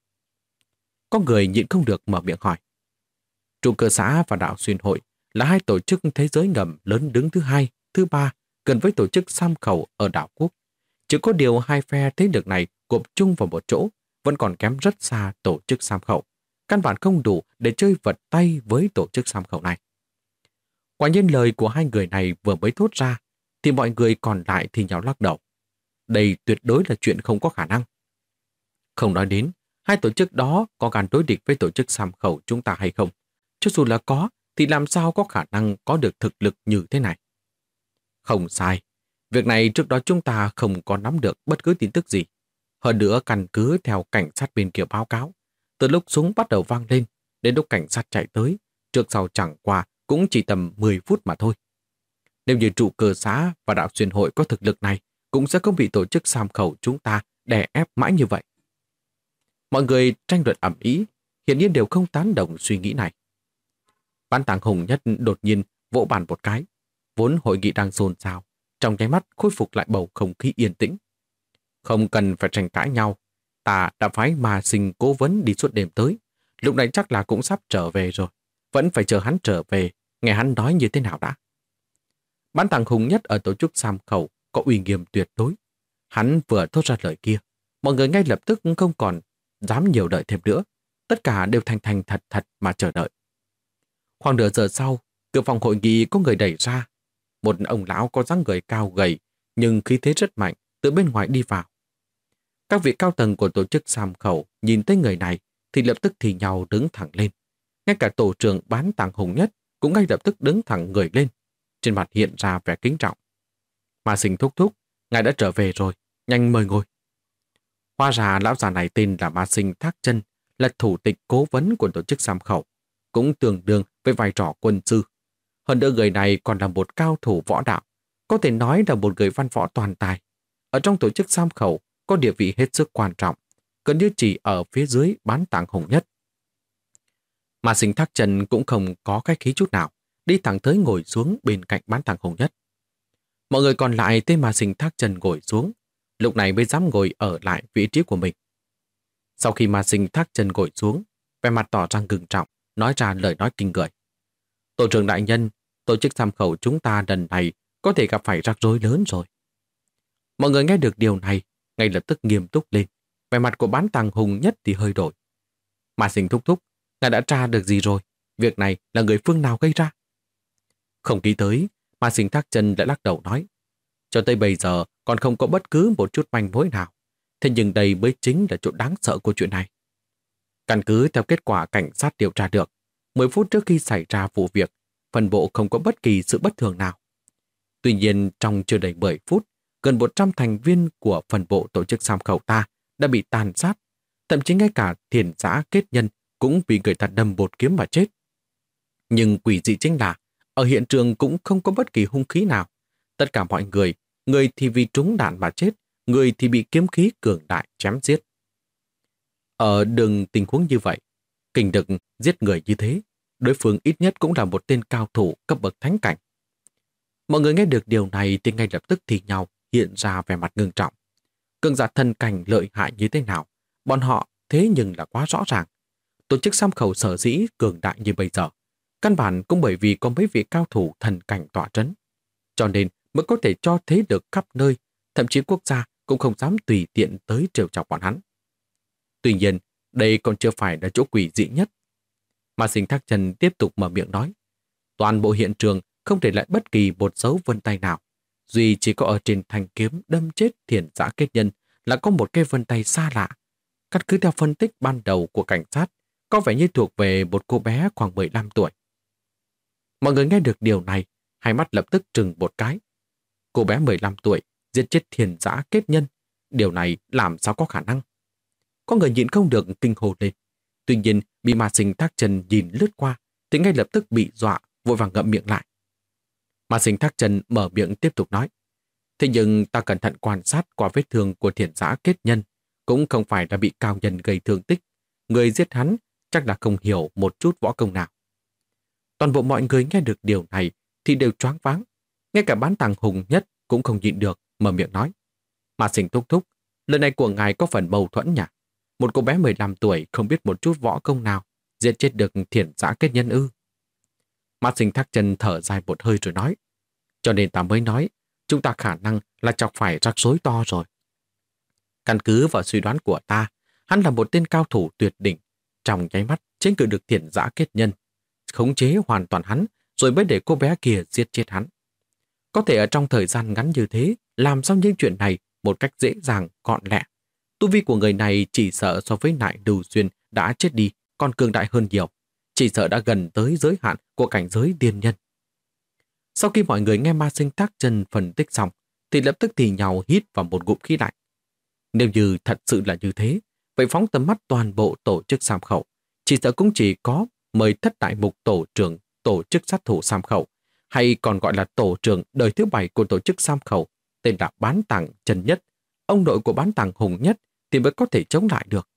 Có người nhịn không được mở miệng hỏi. Trù cơ xã và đạo xuyên hội là hai tổ chức thế giới ngầm lớn đứng thứ hai, thứ ba gần với tổ chức Sám Khẩu ở đảo quốc. Chỉ có điều hai phe thế lực này gộp chung vào một chỗ vẫn còn kém rất xa tổ chức Sám Khẩu. Căn bản không đủ để chơi vật tay với tổ chức Sám Khẩu này. Quả nhiên lời của hai người này vừa mới thốt ra thì mọi người còn lại thì nháo lắc đầu. Đây tuyệt đối là chuyện không có khả năng. Không nói đến hai tổ chức đó có gan đối địch với tổ chức Sám Khẩu chúng ta hay không. Cho dù là có thì làm sao có khả năng có được thực lực như thế này. Không sai. Việc này trước đó chúng ta không có nắm được bất cứ tin tức gì. Hơn nữa căn cứ theo cảnh sát bên kia báo cáo. Từ lúc súng bắt đầu vang lên đến lúc cảnh sát chạy tới, trước sau chẳng qua cũng chỉ tầm 10 phút mà thôi. Nếu như trụ cơ xã và đạo xuyên hội có thực lực này, cũng sẽ không bị tổ chức Sám Khẩu chúng ta đè ép mãi như vậy. Mọi người tranh luận ầm ĩ, hiển nhiên đều không tán đồng suy nghĩ này. Bán Tàng Hùng Nhất đột nhiên vỗ bàn một cái, vốn hội nghị đang xôn xao, trong nháy mắt khôi phục lại bầu không khí yên tĩnh. Không cần phải tranh cãi nhau, ta đã phái Ma Sinh cố vấn đi suốt đêm tới, lúc này chắc là cũng sắp trở về rồi, vẫn phải chờ hắn trở về, nghe hắn nói như thế nào đã. Bán Tàng Hùng Nhất ở tổ chức Sám Khẩu có uy nghiêm tuyệt đối. Hắn vừa thốt ra lời kia, mọi người ngay lập tức không còn dám nhiều đợi thêm nữa, tất cả đều thành thành thật thật mà chờ đợi. Khoảng nửa giờ sau, cửa phòng hội nghị có người đẩy ra. Một ông lão có dáng người cao gầy, nhưng khí thế rất mạnh, từ bên ngoài đi vào. Các vị cao tầng của tổ chức Sám Khẩu nhìn thấy người này thì lập tức thì nhau đứng thẳng lên. Ngay cả tổ trưởng Bán Tàng Hùng Nhất cũng ngay lập tức đứng thẳng người lên. Trên mặt hiện ra vẻ kính trọng. Ma Sinh thúc thúc, ngài đã trở về rồi, nhanh mời ngồi. Hóa ra lão già này tên là Ma Sinh Thác Chân, là thủ tịch cố vấn của tổ chức Sám Khẩu, cũng tương đương với vai trò quân sư. Hơn nữa người này còn là một cao thủ võ đạo, có thể nói là một người văn võ toàn tài. Ở trong tổ chức Sám Khẩu có địa vị hết sức quan trọng, gần như chỉ ở phía dưới Bán Tàng Hùng Nhất. Ma Sinh Thác Chân cũng không có khách khí chút nào, đi thẳng tới ngồi xuống bên cạnh Bán Tàng Hùng Nhất. Mọi người còn lại thấy Ma Sinh Thác Chân ngồi xuống, lúc này mới dám ngồi ở lại vị trí của mình. Sau khi Ma Sinh Thác Chân ngồi xuống, vẻ mặt tỏ ra ngưng trọng, nói ra lời nói kinh người. Tổ trưởng đại nhân, tổ chức tham khẩu chúng ta lần này có thể gặp phải rắc rối lớn rồi. Mọi người nghe được điều này, ngay lập tức nghiêm túc lên. Vẻ mặt của Bán Tàng Hùng Nhất thì hơi đổi. Ma Sinh thúc thúc, ngài đã tra được gì rồi? Việc này là người phương nào gây ra? Không nghĩ tới, Ma Sinh Thác Chân lại lắc đầu nói. Cho tới bây giờ còn không có bất cứ một chút manh mối nào. Thế nhưng đây mới chính là chỗ đáng sợ của chuyện này. Căn cứ theo kết quả cảnh sát điều tra được, 10 phút trước khi xảy ra vụ việc, phân bộ không có bất kỳ sự bất thường nào. Tuy nhiên, trong chưa đầy 10 phút, gần 100 thành viên của phân bộ tổ chức Sam Khẩu ta đã bị tàn sát. Thậm chí ngay cả thiền giã kết nhân cũng bị người ta đâm một kiếm mà chết. Nhưng quỷ dị chính là, ở hiện trường cũng không có bất kỳ hung khí nào. Tất cả mọi người thì vì trúng đạn mà chết, người thì bị kiếm khí cường đại chém giết. Ở đường tình huống như vậy, kình đực giết người như thế, đối phương ít nhất cũng là một tên cao thủ cấp bậc thánh cảnh. Mọi người nghe được điều này thì ngay lập tức thì nhau hiện ra vẻ mặt ngưng trọng. Cường giả thần cảnh lợi hại như thế nào, bọn họ thế nhưng là quá rõ ràng. Tổ chức Sam Khẩu sở dĩ cường đại như bây giờ, căn bản cũng bởi vì có mấy vị cao thủ thần cảnh tọa trấn. Cho nên mới có thể cho thế được khắp nơi, thậm chí quốc gia cũng không dám tùy tiện tới trêu chọc bọn hắn. Tuy nhiên, đây còn chưa phải là chỗ quỷ dị nhất. Ma Sinh Thác Chân tiếp tục mở miệng nói. Toàn bộ hiện trường không để lại bất kỳ một dấu vân tay nào. Duy chỉ có ở trên thanh kiếm đâm chết thiền giã kết nhân là có một cái vân tay xa lạ. Căn cứ theo phân tích ban đầu của cảnh sát, có vẻ như thuộc về một cô bé khoảng 15 tuổi. Mọi người nghe được điều này, hai mắt lập tức trừng một cái. Cô bé 15 tuổi giết chết thiền giã kết nhân. Điều này làm sao có khả năng? Có người nhịn không được kinh hồn lên. Tuy nhiên, bị Ma Sinh Thác Chân nhìn lướt qua, thì ngay lập tức bị dọa, vội vàng ngậm miệng lại. Ma Sinh Thác Chân mở miệng tiếp tục nói. Thế nhưng ta cẩn thận quan sát qua vết thương của thiền giã kết nhân, cũng không phải là bị cao nhân gây thương tích. Người giết hắn chắc là không hiểu một chút võ công nào. Toàn bộ mọi người nghe được điều này thì đều choáng váng. Ngay cả Bán Tàng Hùng Nhất cũng không nhịn được, mở miệng nói. Ma Sinh thúc thúc, lời này của ngài có phần mâu thuẫn nhỉ? Một cô bé 15 tuổi không biết một chút võ công nào, giết chết được thiền giã kết nhân ư? Ma Sinh Thác Chân thở dài một hơi rồi nói. Cho nên ta mới nói, chúng ta khả năng là chọc phải rắc rối to rồi. Căn cứ vào suy đoán của ta, hắn là một tên cao thủ tuyệt đỉnh, trong nháy mắt chiến cự được thiền giã kết nhân, khống chế hoàn toàn hắn, rồi mới để cô bé kia giết chết hắn. Có thể ở trong thời gian ngắn như thế, làm xong những chuyện này một cách dễ dàng, gọn lẹ. Tu vi của người này chỉ sợ so với Nại Đù Xuyên đã chết đi, còn cường đại hơn nhiều. Chỉ sợ đã gần tới giới hạn của cảnh giới điên nhân. Sau khi mọi người nghe Ma Sinh Thác Chân phân tích xong, thì lập tức thì nhào hít vào một ngụm khí lạnh. Nếu như thật sự là như thế, vậy phóng tầm mắt toàn bộ tổ chức Sam Khẩu, chỉ sợ cũng chỉ có mời thất đại mục tổ trưởng tổ chức sát thủ Sam Khẩu, hay còn gọi là tổ trưởng đời thứ 7 của tổ chức Sam Khẩu, tên là Bán Tàng Trần Nhất, ông nội của Bán Tàng Hùng Nhất, thì mới có thể chống lại được.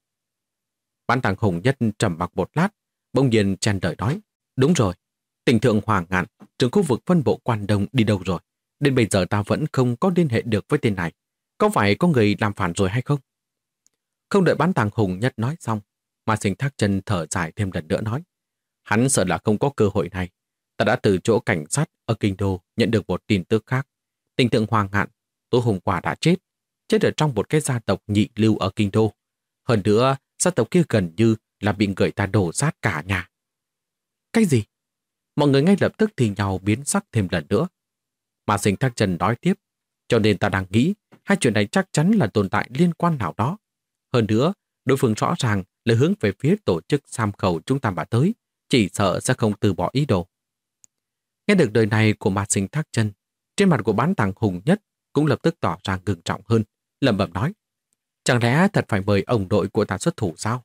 Bán Tàng Hùng Nhất trầm mặc một lát, bỗng nhiên chen lời nói. Đúng rồi, tỉnh thượng Hoàng Ngạn, trưởng khu vực phân bộ Quan Đông đi đâu rồi? Đến bây giờ ta vẫn không có liên hệ được với tên này. Có phải có người làm phản rồi hay không? Không đợi Bán Tàng Hùng Nhất nói xong, Ma Sinh Thác Chân thở dài thêm lần nữa nói. Hắn sợ là không có cơ hội này. Ta đã từ chỗ cảnh sát ở Kinh Đô nhận được một tin tức khác. Tỉnh thượng Hoàng Ngạn tối hôm qua đã chết ở trong một cái gia tộc nhị lưu ở Kinh Đô. Hơn nữa, gia tộc kia gần như là bị người ta đổ sát cả nhà. Cái gì? Mọi người ngay lập tức thì nhau biến sắc thêm lần nữa. Ma Sinh Thác Chân nói tiếp, cho nên ta đang nghĩ hai chuyện này chắc chắn là tồn tại liên quan nào đó. Hơn nữa, đối phương rõ ràng là hướng về phía tổ chức Sam Khẩu chúng ta mà tới, chỉ sợ sẽ không từ bỏ ý đồ. Nghe được lời này của Ma Sinh Thác Chân, trên mặt của Bán Tàng Hùng Nhất cũng lập tức tỏ ra ngưng trọng hơn, lẩm bẩm nói. Chẳng lẽ thật phải mời ông nội của ta xuất thủ sao?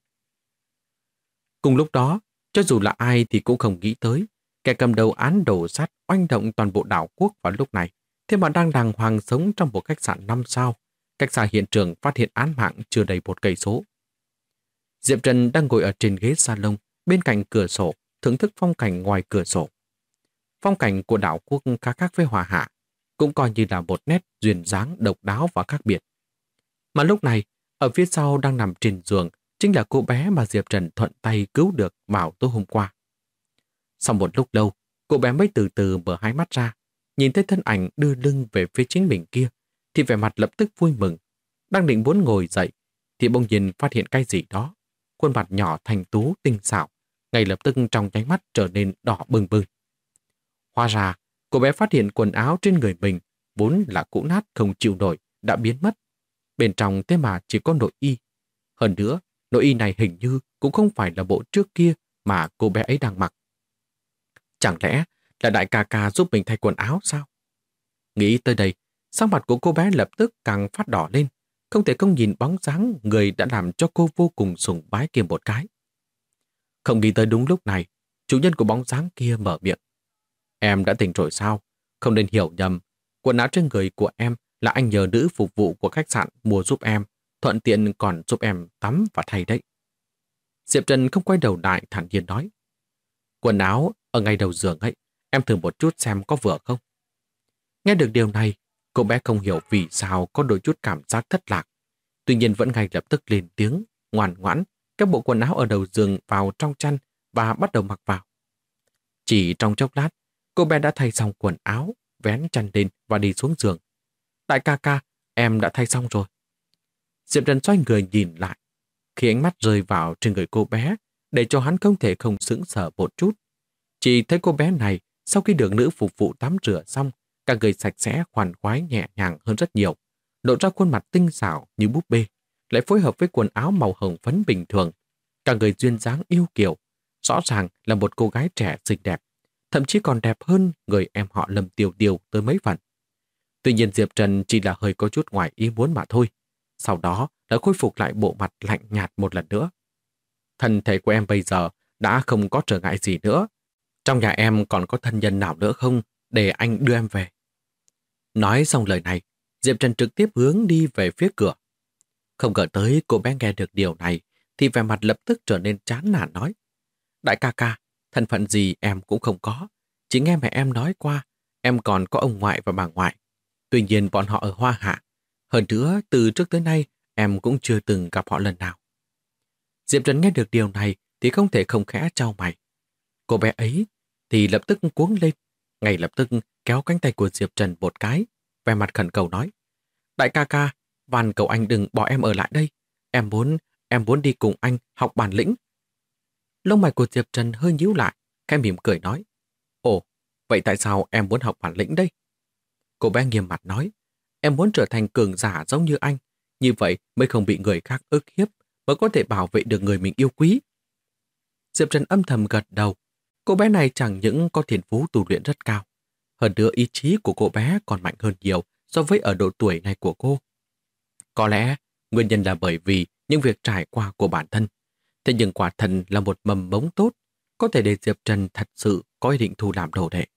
Cùng lúc đó, cho dù là ai thì cũng không nghĩ tới, kẻ cầm đầu án đổ sát oanh động toàn bộ đảo quốc vào lúc này, thế mà đang đàng hoàng sống trong một khách sạn 5 sao, cách xa hiện trường phát hiện án mạng chưa đầy 1 cây số. Diệp Trần đang ngồi ở trên ghế salon bên cạnh cửa sổ, thưởng thức phong cảnh ngoài cửa sổ. Phong cảnh của đảo quốc khá khác với Hòa Hạ, cũng coi như là một nét duyên dáng độc đáo và khác biệt. Mà lúc này, ở phía sau đang nằm trên giường, chính là cô bé mà Diệp Trần thuận tay cứu được vào tối hôm qua. Sau một lúc lâu, cô bé mới từ từ mở hai mắt ra, nhìn thấy thân ảnh đưa lưng về phía chính mình kia, thì vẻ mặt lập tức vui mừng. Đang định muốn ngồi dậy, thì bỗng nhiên phát hiện cái gì đó. Khuôn mặt nhỏ thanh tú tinh xảo, ngay lập tức trong nháy mắt trở nên đỏ bừng bừng. Hóa ra, cô bé phát hiện quần áo trên người mình vốn là cũ nát không chịu nổi, đã biến mất. Bên trong thế mà chỉ có nội y. Hơn nữa, nội y này hình như cũng không phải là bộ trước kia mà cô bé ấy đang mặc. Chẳng lẽ là đại ca ca giúp mình thay quần áo sao? Nghĩ tới đây, sắc mặt của cô bé lập tức càng phát đỏ lên, không thể không nhìn bóng dáng người đã làm cho cô vô cùng sùng bái kia một cái. Không nghĩ tới đúng lúc này, chủ nhân của bóng dáng kia mở miệng. Em đã tỉnh rồi sao? Không nên hiểu nhầm. Quần áo trên người của em là anh nhờ nữ phục vụ của khách sạn mua giúp em, thuận tiện còn giúp em tắm và thay đấy. Diệp Trần không quay đầu lại thản nhiên nói. Quần áo ở ngay đầu giường ấy, em thử một chút xem có vừa không? Nghe được điều này, cô bé không hiểu vì sao có đôi chút cảm giác thất lạc. Tuy nhiên vẫn ngay lập tức lên tiếng, ngoan ngoãn, các bộ quần áo ở đầu giường vào trong chăn và bắt đầu mặc vào. Chỉ trong chốc lát, cô bé đã thay xong quần áo, vén chăn lên và đi xuống giường. Đại ca ca, em đã thay xong rồi. Diệp Trần xoay người nhìn lại. Khi ánh mắt rơi vào trên người cô bé, để cho hắn không thể không sững sờ một chút. Chỉ thấy cô bé này, sau khi được nữ phục vụ tắm rửa xong, cả người sạch sẽ, khoan khoái nhẹ nhàng hơn rất nhiều, lộ ra khuôn mặt tinh xảo như búp bê, lại phối hợp với quần áo màu hồng phấn bình thường. Cả người duyên dáng yêu kiều, rõ ràng là một cô gái trẻ xinh đẹp, thậm chí còn đẹp hơn người em họ Lâm Tiêu Tiêu tới mấy phần. Tuy nhiên Diệp Trần chỉ là hơi có chút ngoài ý muốn mà thôi. Sau đó đã khôi phục lại bộ mặt lạnh nhạt một lần nữa. Thân thể của em bây giờ đã không có trở ngại gì nữa. Trong nhà em còn có thân nhân nào nữa không để anh đưa em về? Nói xong lời này, Diệp Trần trực tiếp hướng đi về phía cửa. Không ngờ tới cô bé nghe được điều này thì vẻ mặt lập tức trở nên chán nản nói. Đại ca ca, thân phận gì em cũng không có. Chỉ nghe mẹ em nói qua, em còn có ông ngoại và bà ngoại. Tuy nhiên bọn họ ở Hoa Hạ. Hơn nữa, từ trước tới nay, em cũng chưa từng gặp họ lần nào. Diệp Trần nghe được điều này thì không thể không khẽ chau mày. Cô bé ấy thì lập tức cuống lên, ngay lập tức kéo cánh tay của Diệp Trần một cái, vẻ mặt khẩn cầu nói. Đại ca ca, van cầu anh đừng bỏ em ở lại đây. Em muốn đi cùng anh học bản lĩnh. Lông mày của Diệp Trần hơi nhíu lại, khẽ mỉm cười nói. Ồ, vậy tại sao em muốn học bản lĩnh đây? Cô bé nghiêm mặt nói. Em muốn trở thành cường giả giống như anh, như vậy mới không bị người khác ức hiếp, mới có thể bảo vệ được người mình yêu quý. Diệp Trần âm thầm gật đầu. Cô bé này chẳng những có thiên phú tu luyện rất cao, hơn nữa ý chí của cô bé còn mạnh hơn nhiều so với ở độ tuổi này của cô. Có lẽ nguyên nhân là bởi vì những việc trải qua của bản thân. Thế nhưng quả thân là một mầm mống tốt, có thể để Diệp Trần thật sự có ý định thu làm đồ đệ.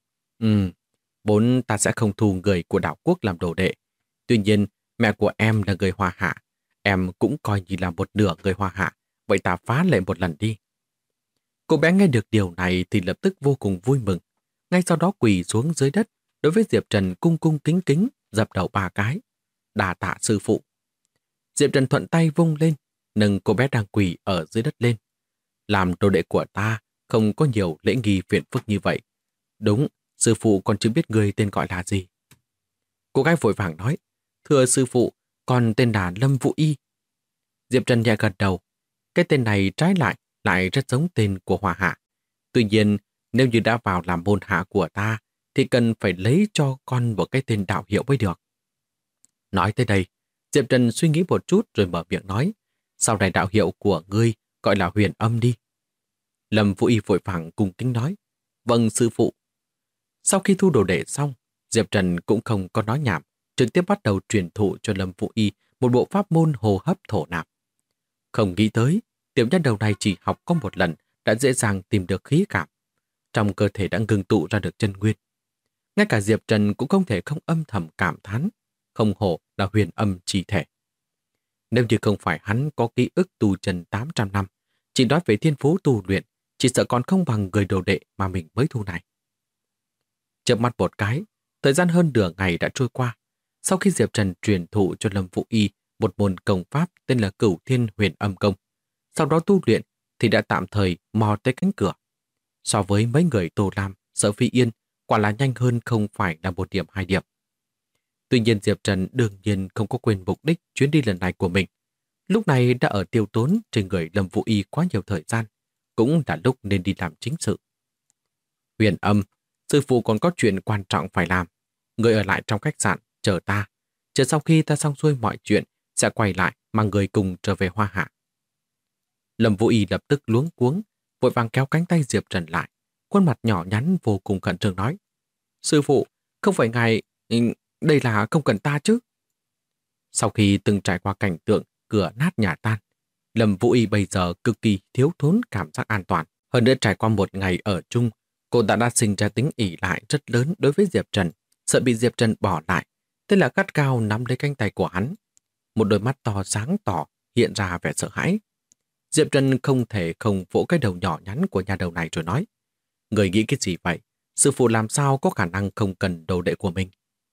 Vốn ta sẽ không thu người của đảo quốc làm đồ đệ. Tuy nhiên, mẹ của em là người Hoa Hạ. Em cũng coi như là một nửa người Hoa Hạ. Vậy ta phá lệ một lần đi. Cô bé nghe được điều này thì lập tức vô cùng vui mừng. Ngay sau đó quỳ xuống dưới đất, đối với Diệp Trần cung cung kính kính, dập đầu 3 cái. Đà tạ sư phụ. Diệp Trần thuận tay vung lên, nâng cô bé đang quỳ ở dưới đất lên. Làm đồ đệ của ta không có nhiều lễ nghi phiền phức như vậy. Đúng, sư phụ còn chưa biết người tên gọi là gì. Cô gái vội vàng nói, thưa sư phụ, con tên là Lâm Vũ Y. Diệp Trần nhẹ gật đầu. Cái tên này trái lại rất giống tên của Hoa Hạ. Tuy nhiên, nếu như đã vào làm môn hạ của ta, thì cần phải lấy cho con một cái tên đạo hiệu mới được. Nói tới đây, Diệp Trần suy nghĩ một chút rồi mở miệng nói, sau này đạo hiệu của ngươi gọi là Huyền Âm đi. Lâm Vũ Y vội vàng cung kính nói, vâng sư phụ. Sau khi thu đồ đệ xong, Diệp Trần cũng không có nói nhảm, trực tiếp bắt đầu truyền thụ cho Lâm Vũ Y một bộ pháp môn hô hấp thổ nạp. Không nghĩ tới, tiểu nhân đầu này chỉ học có một lần đã dễ dàng tìm được khí cảm. Trong cơ thể đã ngưng tụ ra được chân nguyên. Ngay cả Diệp Trần cũng không thể không âm thầm cảm thán, không hổ là huyền âm chi thể. Nếu như không phải hắn có ký ức tu chân 800 năm, chỉ nói về thiên phú tu luyện, chỉ sợ còn không bằng người đồ đệ mà mình mới thu này. Chợp mắt một cái, thời gian hơn nửa ngày đã trôi qua. Sau khi Diệp Trần truyền thụ cho Lâm Vũ Y một môn công pháp tên là Cửu Thiên Huyền Âm Công, sau đó tu luyện thì đã tạm thời mò tới cánh cửa. So với mấy người Tô Lam, Sở Phi Yên, quả là nhanh hơn không phải là 1 điểm 2 điểm. Tuy nhiên Diệp Trần đương nhiên không có quên mục đích chuyến đi lần này của mình. Lúc này đã ở tiêu tốn trên người Lâm Vũ Y quá nhiều thời gian, cũng là lúc nên đi làm chính sự. Huyền Âm, sư phụ còn có chuyện quan trọng phải làm. Người ở lại trong khách sạn, chờ ta. Chờ sau khi ta xong xuôi mọi chuyện, sẽ quay lại mang người cùng trở về Hoa Hạ. Lâm Vũ Y lập tức luống cuống, vội vàng kéo cánh tay Diệp Trần lại. Khuôn mặt nhỏ nhắn vô cùng khẩn trương nói. Sư phụ, không phải ngài... đây là không cần ta chứ? Sau khi từng trải qua cảnh tượng cửa nát nhà tan, Lâm Vũ Y bây giờ cực kỳ thiếu thốn cảm giác an toàn. Hơn nữa trải qua 1 ngày ở chung, cô đã sinh ra tính ỷ lại rất lớn đối với Diệp Trần, sợ bị Diệp Trần bỏ lại. Thế là gắt gao nắm lấy cánh tay của hắn. Một đôi mắt to sáng tỏ hiện ra vẻ sợ hãi. Diệp Trần không thể không vỗ cái đầu nhỏ nhắn của nhà đầu này rồi nói. Người nghĩ cái gì vậy? Sư phụ làm sao có khả năng không cần đồ đệ của mình?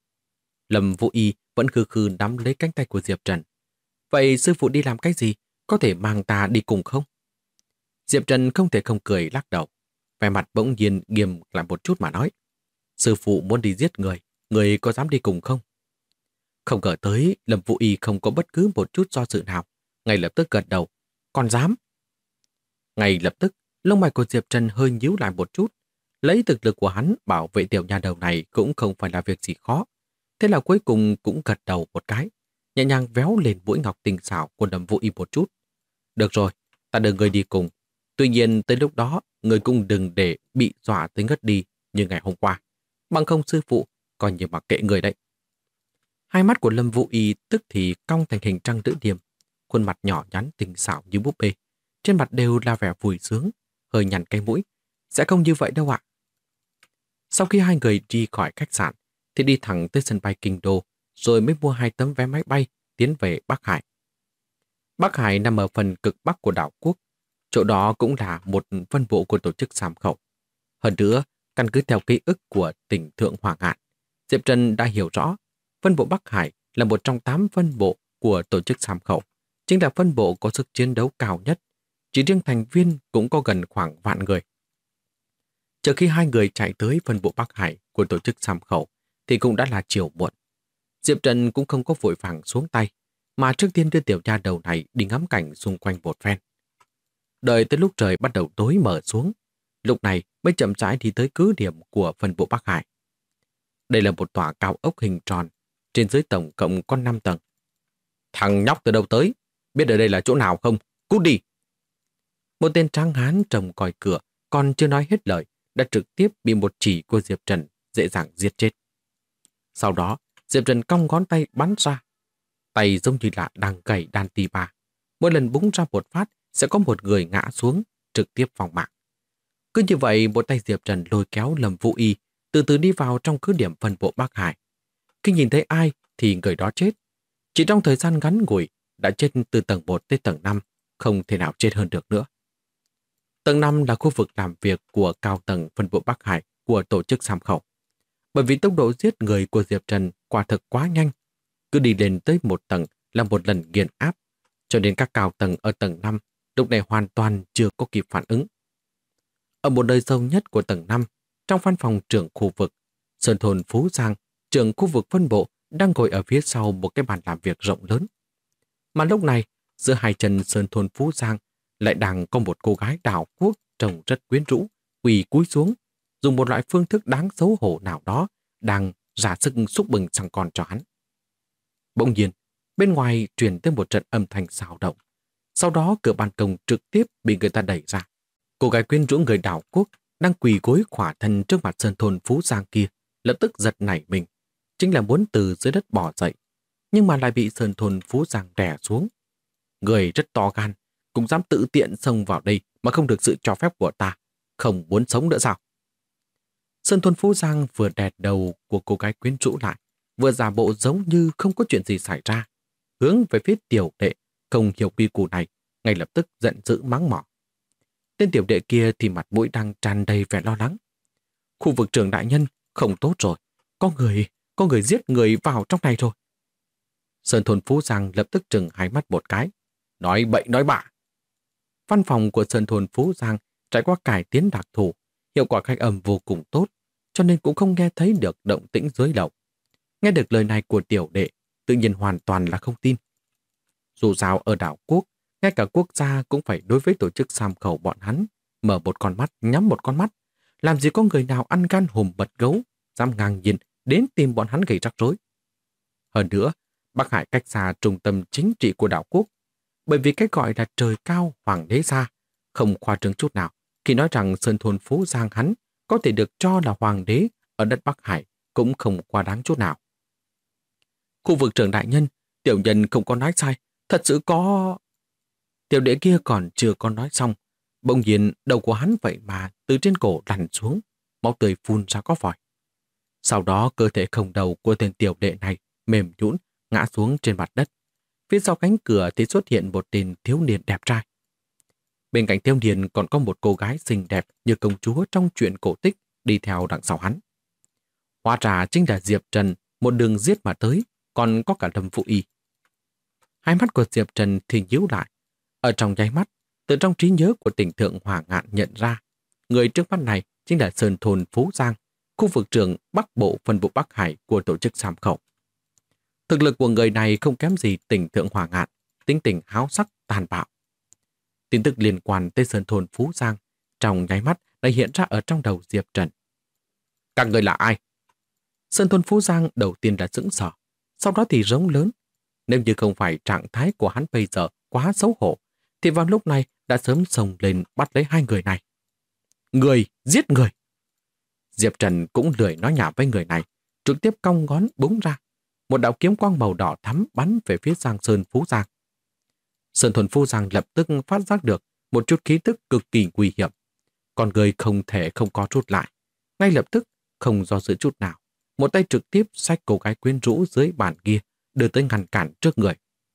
Lâm Vũ Y vẫn khư khư nắm lấy cánh tay của Diệp Trần. Vậy sư phụ đi làm cái gì? Có thể mang ta đi cùng không? Diệp Trần không thể không cười lắc đầu. Vẻ mặt bỗng nhiên nghiêm lại một chút mà nói. Sư phụ muốn đi giết người, người có dám đi cùng không? Không ngờ tới, Lâm Vũ Y không có bất cứ một chút do dự nào. Ngay lập tức gật đầu. Còn dám? Ngay lập tức, lông mày của Diệp Trần hơi nhíu lại một chút. Lấy thực lực của hắn bảo vệ tiểu nha đầu này cũng không phải là việc gì khó. Thế là cuối cùng cũng gật đầu một cái, nhẹ nhàng véo lên mũi ngọc tinh xảo của Lâm Vũ Y một chút. Được rồi, ta đưa người đi cùng. Tuy nhiên tới lúc đó, người cũng đừng để bị dọa tới ngất đi như ngày hôm qua. Bằng không sư phụ, coi như mặc kệ người đấy. Hai mắt của Lâm Vũ Y tức thì cong thành hình trăng lưỡi liềm, khuôn mặt nhỏ nhắn tinh xảo như búp bê. Trên mặt đều là vẻ vui sướng, hơi nhăn cái mũi. Sẽ không như vậy đâu ạ. Sau khi hai người đi khỏi khách sạn, thì đi thẳng tới sân bay Kinh Đô, rồi mới mua 2 tấm vé máy bay tiến về Bắc Hải. Bắc Hải nằm ở phần cực bắc của đảo quốc. Chỗ đó cũng là một phân bộ của tổ chức Sàm Khẩu. Hơn nữa, căn cứ theo ký ức của tỉnh Thượng Hoàng Ngạn, Diệp Trần đã hiểu rõ, phân bộ Bắc Hải là một trong 8 phân bộ của tổ chức Sàm Khẩu, chính là phân bộ có sức chiến đấu cao nhất. Chỉ riêng thành viên cũng có gần khoảng 1.000 người. Chờ khi hai người chạy tới phân bộ Bắc Hải của tổ chức Sàm Khẩu, thì cũng đã là chiều muộn. Diệp Trần cũng không có vội vàng xuống tay, mà trước tiên đưa tiểu nha đầu này đi ngắm cảnh xung quanh một phen. Đợi tới lúc trời bắt đầu tối mờ xuống, lúc này mới chậm rãi đi tới cứ điểm của phân bộ Bắc Hải. Đây là một tòa cao ốc hình tròn, trên dưới tổng cộng có 5 tầng. Thằng nhóc từ đâu tới? Biết ở đây là chỗ nào không? Cút đi! Một tên tráng hán trông coi cửa, còn chưa nói hết lời, đã trực tiếp bị một chỉ của Diệp Trần dễ dàng giết chết. Sau đó, Diệp Trần cong ngón tay bắn ra. Tay giống như là đang gảy đàn tì bà. Mỗi lần búng ra một phát, sẽ có một người ngã xuống, trực tiếp vòng mạng. Cứ như vậy, một tay Diệp Trần lôi kéo Lâm Vũ Y, từ từ đi vào trong cứ điểm phân bộ Bắc Hải. Khi nhìn thấy ai, thì người đó chết. Chỉ trong thời gian ngắn ngủi, đã chết từ tầng 1 tới tầng 5, không thể nào chết hơn được nữa. Tầng 5 là khu vực làm việc của cao tầng phân bộ Bắc Hải của tổ chức Sàm Khẩu. Bởi vì tốc độ giết người của Diệp Trần quả thực quá nhanh, cứ đi lên tới 1 tầng là một lần nghiền áp, cho nên các cao tầng ở tầng 5 lúc này hoàn toàn chưa có kịp phản ứng. Ở một nơi sâu nhất của tầng 5, trong văn phòng trưởng khu vực, Sơn Thôn Phú Giang, trưởng khu vực phân bộ, đang ngồi ở phía sau một cái bàn làm việc rộng lớn. Mà lúc này, giữa hai chân Sơn Thôn Phú Giang lại đang có một cô gái đảo quốc trông rất quyến rũ, quỳ cúi xuống, dùng một loại phương thức đáng xấu hổ nào đó đang ra sức xúc bừng xăng con cho hắn. Bỗng nhiên, bên ngoài truyền tới một trận âm thanh xào động. Sau đó cửa ban công trực tiếp bị người ta đẩy ra. Cô gái quyến rũ người đảo quốc đang quỳ gối khỏa thân trước mặt Sơn Thôn Phú Giang kia, lập tức giật nảy mình, chính là muốn từ dưới đất bỏ dậy, nhưng mà lại bị Sơn Thôn Phú Giang đè xuống. Người rất to gan, cũng dám tự tiện xông vào đây mà không được sự cho phép của ta, không muốn sống nữa sao? Sơn Thôn Phú Giang vừa đè đầu của cô gái quyến rũ lại, vừa giả bộ giống như không có chuyện gì xảy ra, hướng về phía tiểu đệ không hiểu quy củ này, ngay lập tức giận dữ mắng mỏ. Tên tiểu đệ kia thì mặt mũi đang tràn đầy vẻ lo lắng. Khu vực trưởng đại nhân, không tốt rồi, có người giết người vào trong này rồi. Sơn Thôn Phú Giang lập tức trừng hai mắt một cái, nói bậy nói bạ. Văn phòng của Sơn Thôn Phú Giang trải qua cải tiến đặc thù, hiệu quả cách âm vô cùng tốt, cho nên cũng không nghe thấy được động tĩnh dưới lầu. Nghe được lời này của tiểu đệ, tự nhiên hoàn toàn là không tin. Dù sao ở đảo quốc, ngay cả quốc gia cũng phải đối với tổ chức Sam Khẩu bọn hắn, mở một con mắt nhắm một con mắt. Làm gì có người nào ăn gan hùm mật gấu, dám ngang nhiên đến tìm bọn hắn gây rắc rối. Hơn nữa, Bắc Hải cách xa trung tâm chính trị của đảo quốc, bởi vì cái gọi là trời cao hoàng đế xa, không khoa trương chút nào khi nói rằng Sơn Thôn Phú Giang hắn có thể được cho là hoàng đế ở đất Bắc Hải cũng không quá đáng chút nào. Khu vực trưởng đại nhân, tiểu nhân không có nói sai, thật sự có... Tiểu đệ kia còn chưa có nói xong, bỗng nhiên đầu của hắn vậy mà từ trên cổ lăn xuống, máu tươi phun ra có vòi. Sau đó cơ thể không đầu của tên tiểu đệ này mềm nhũn ngã xuống trên mặt đất. Phía sau cánh cửa thì xuất hiện một tên thiếu niên đẹp trai. Bên cạnh thiếu niên còn có một cô gái xinh đẹp như công chúa trong truyện cổ tích đi theo đằng sau hắn. Hóa ra chính là Diệp Trần, một đường giết mà tới, còn có cả Lâm Phụ Y. Hai mắt của Diệp Trần thì nhíu lại. Ở trong nháy mắt, từ trong trí nhớ của Tỉnh Thượng Hỏa Ngạn nhận ra, người trước mắt này chính là Sơn Thôn Phú Giang, khu vực trưởng Bắc Bộ phân bộ Bắc Hải của tổ chức Sam Khẩu. Thực lực của người này không kém gì Tỉnh Thượng Hỏa Ngạn, tính tình háo sắc, tàn bạo. Tin tức liên quan tới Sơn Thôn Phú Giang trong nháy mắt đã hiện ra ở trong đầu Diệp Trần. Các người là ai? Sơn Thôn Phú Giang đầu tiên là sững sờ, sau đó thì rống lớn. Nếu như không phải trạng thái của hắn bây giờ quá xấu hổ, thì vào lúc này đã sớm xông lên bắt lấy hai người này. Người, giết người! Diệp Trần cũng lười nói nhảm với người này, trực tiếp cong ngón búng ra. Một đạo kiếm quang màu đỏ thắm bắn về phía Giang Sơn Phú Giang. Sơn Thôn Phú Giang lập tức phát giác được một chút khí tức cực kỳ nguy hiểm. Con người không thể không co rút lại. Ngay lập tức, không do dự chút nào, một tay trực tiếp xách cô gái quyến rũ dưới bàn kia, đưa tới ngăn cản trước người.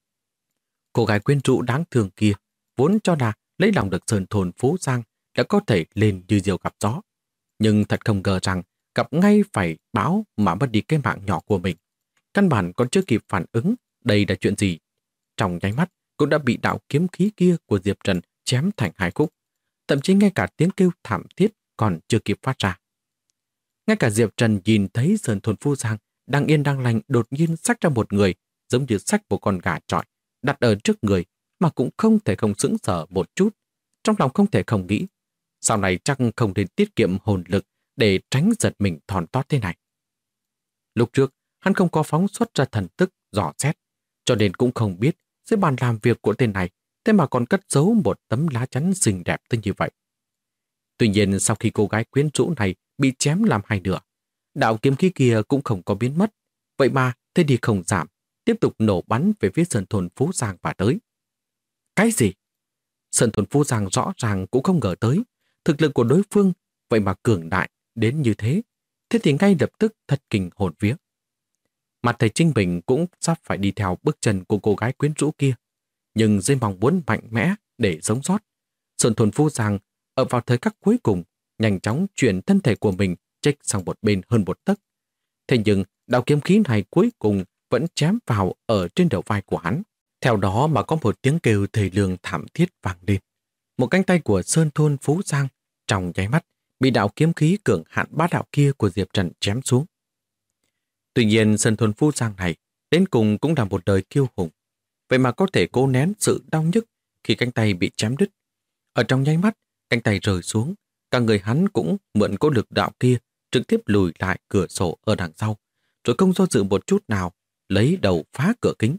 Cô gái quyến rũ đáng thương kia, vốn cho là lấy lòng được Sơn Thôn Phú Giang đã có thể lên như diều gặp gió. Nhưng thật không ngờ rằng gặp ngay phải báo mà mất đi cái mạng nhỏ của mình. Căn bản còn chưa kịp phản ứng đây là chuyện gì. Trong nháy mắt cũng đã bị đạo kiếm khí kia của Diệp Trần chém thành hai khúc. Thậm chí ngay cả tiếng kêu thảm thiết còn chưa kịp phát ra. Ngay cả Diệp Trần nhìn thấy Sơn Thôn Phú Giang đang yên đang lành đột nhiên xách ra một người giống như xách một con gà trọi đặt ở trước người mà cũng không thể không sững sờ một chút. Trong lòng không thể không nghĩ sau này chắc không nên tiết kiệm hồn lực để tránh giật mình thòn tót thế này. Lúc trước hắn không có phóng xuất ra thần tức dò xét, cho nên cũng không biết dưới bàn làm việc của tên này thế mà còn cất giấu một tấm lá chắn xinh đẹp tới như vậy. Tuy nhiên sau khi cô gái quyến rũ này bị chém làm hai nửa, đạo kiếm khí kia cũng không có biến mất. Vậy mà thế đi không giảm, tiếp tục nổ bắn về phía Sơn Thôn Phú Giang và tới. Cái gì? Sơn Thôn Phú Giang rõ ràng cũng không ngờ tới thực lực của đối phương vậy mà cường đại đến như thế. Thế thì ngay lập tức thật kinh hồn vía. Mặt thầy Trinh Bình cũng sắp phải đi theo bước chân của cô gái quyến rũ kia. Nhưng dưới mong muốn mạnh mẽ để sống sót, Sơn Thôn Phú Giang ở vào thời khắc cuối cùng nhanh chóng chuyển thân thể của mình chếch sang một bên hơn một tấc. Thế nhưng đạo kiếm khí này cuối cùng vẫn chém vào ở trên đầu vai của hắn. Theo đó mà có một tiếng kêu thề lương thảm thiết vang lên. Một cánh tay của Sơn Thôn Phú Giang trong nháy mắt bị đạo kiếm khí cường hạn bá đạo kia của Diệp Trần chém xuống. Tuy nhiên Sơn Thôn Phú Giang này đến cùng cũng là một đời kiêu hùng. Vậy mà có thể cố nén sự đau nhức khi cánh tay bị chém đứt. Ở trong nháy mắt, cánh tay rơi xuống, cả người hắn cũng mượn cỗ lực đạo kia trực tiếp lùi lại cửa sổ ở đằng sau, rồi không do dự một chút nào, lấy đầu phá cửa kính.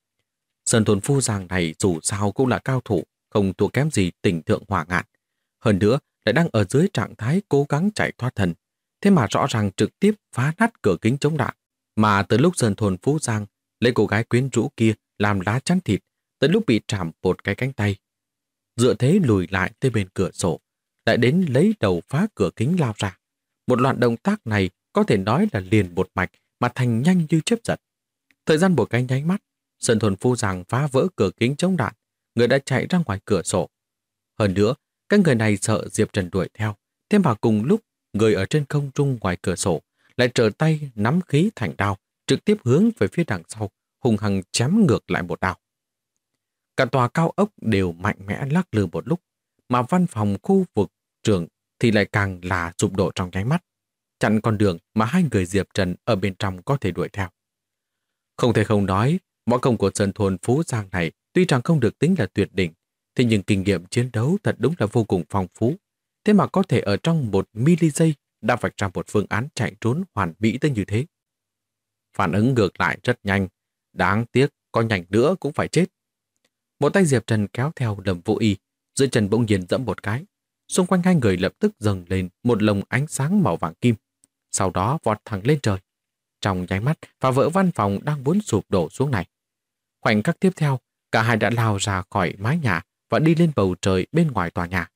Sơn Thôn Phú Giang này dù sao cũng là cao thủ, không thua kém gì Tỉnh Thượng Hỏa Ngạn. Hơn nữa, lại đang ở dưới trạng thái cố gắng chạy thoát thân. Thế mà rõ ràng trực tiếp phá nát cửa kính chống đạn. Mà từ lúc Sơn Thôn Phú Giang lấy cô gái quyến rũ kia làm lá chắn thịt, tới lúc bị trảm một cái cánh tay. Dựa thế lùi lại tới bên cửa sổ, lại đến lấy đầu phá cửa kính lao ra. Một loạt động tác này có thể nói là liền một mạch mà thành nhanh như chớp giật. Thời gian một cái nháy mắt, Sơn Thôn Phú Giang phá vỡ cửa kính chống đạn, người đã chạy ra ngoài cửa sổ. Hơn nữa, các người này sợ Diệp Trần đuổi theo, thế mà cùng lúc người ở trên không trung ngoài cửa sổ lại trở tay nắm khí thành đao, trực tiếp hướng về phía đằng sau, hung hăng chém ngược lại một đao. Cả tòa cao ốc đều mạnh mẽ lắc lư một lúc, mà văn phòng khu vực trưởng thì lại càng là sụp đổ trong nháy mắt, chặn con đường mà hai người Diệp Trần ở bên trong có thể đuổi theo. Không thể không nói, võ công của Sơn Thôn Phú Giang này tuy rằng không được tính là tuyệt đỉnh, thế nhưng kinh nghiệm chiến đấu thật đúng là vô cùng phong phú. Thế mà có thể ở trong 1 giây đã vạch ra một phương án chạy trốn hoàn mỹ tới như thế. Phản ứng ngược lại rất nhanh, đáng tiếc có nhanh nữa cũng phải chết. Một tay Diệp Trần kéo theo Lâm Vũ Y, dưới chân bỗng nhiên giẫm một cái. Xung quanh hai người lập tức dâng lên một lồng ánh sáng màu vàng kim, sau đó vọt thẳng lên trời. Trong nháy mắt, phá vỡ văn phòng đang muốn sụp đổ xuống này. Khoảnh khắc tiếp theo, cả hai đã lao ra khỏi mái nhà và đi lên bầu trời bên ngoài tòa nhà.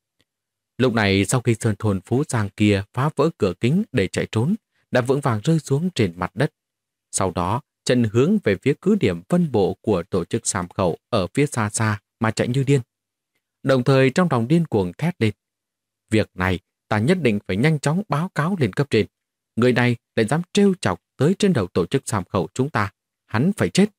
Lúc này, sau khi Sơn Thôn Phú Giang kia phá vỡ cửa kính để chạy trốn, đã vững vàng rơi xuống trên mặt đất. Sau đó, chân hướng về phía cứ điểm phân bộ của tổ chức Sàm Khẩu ở phía xa xa mà chạy như điên. Đồng thời trong lòng điên cuồng thét lên. Việc này ta nhất định phải nhanh chóng báo cáo lên cấp trên. Người này lại dám trêu chọc tới trên đầu tổ chức Sàm Khẩu chúng ta. Hắn phải chết.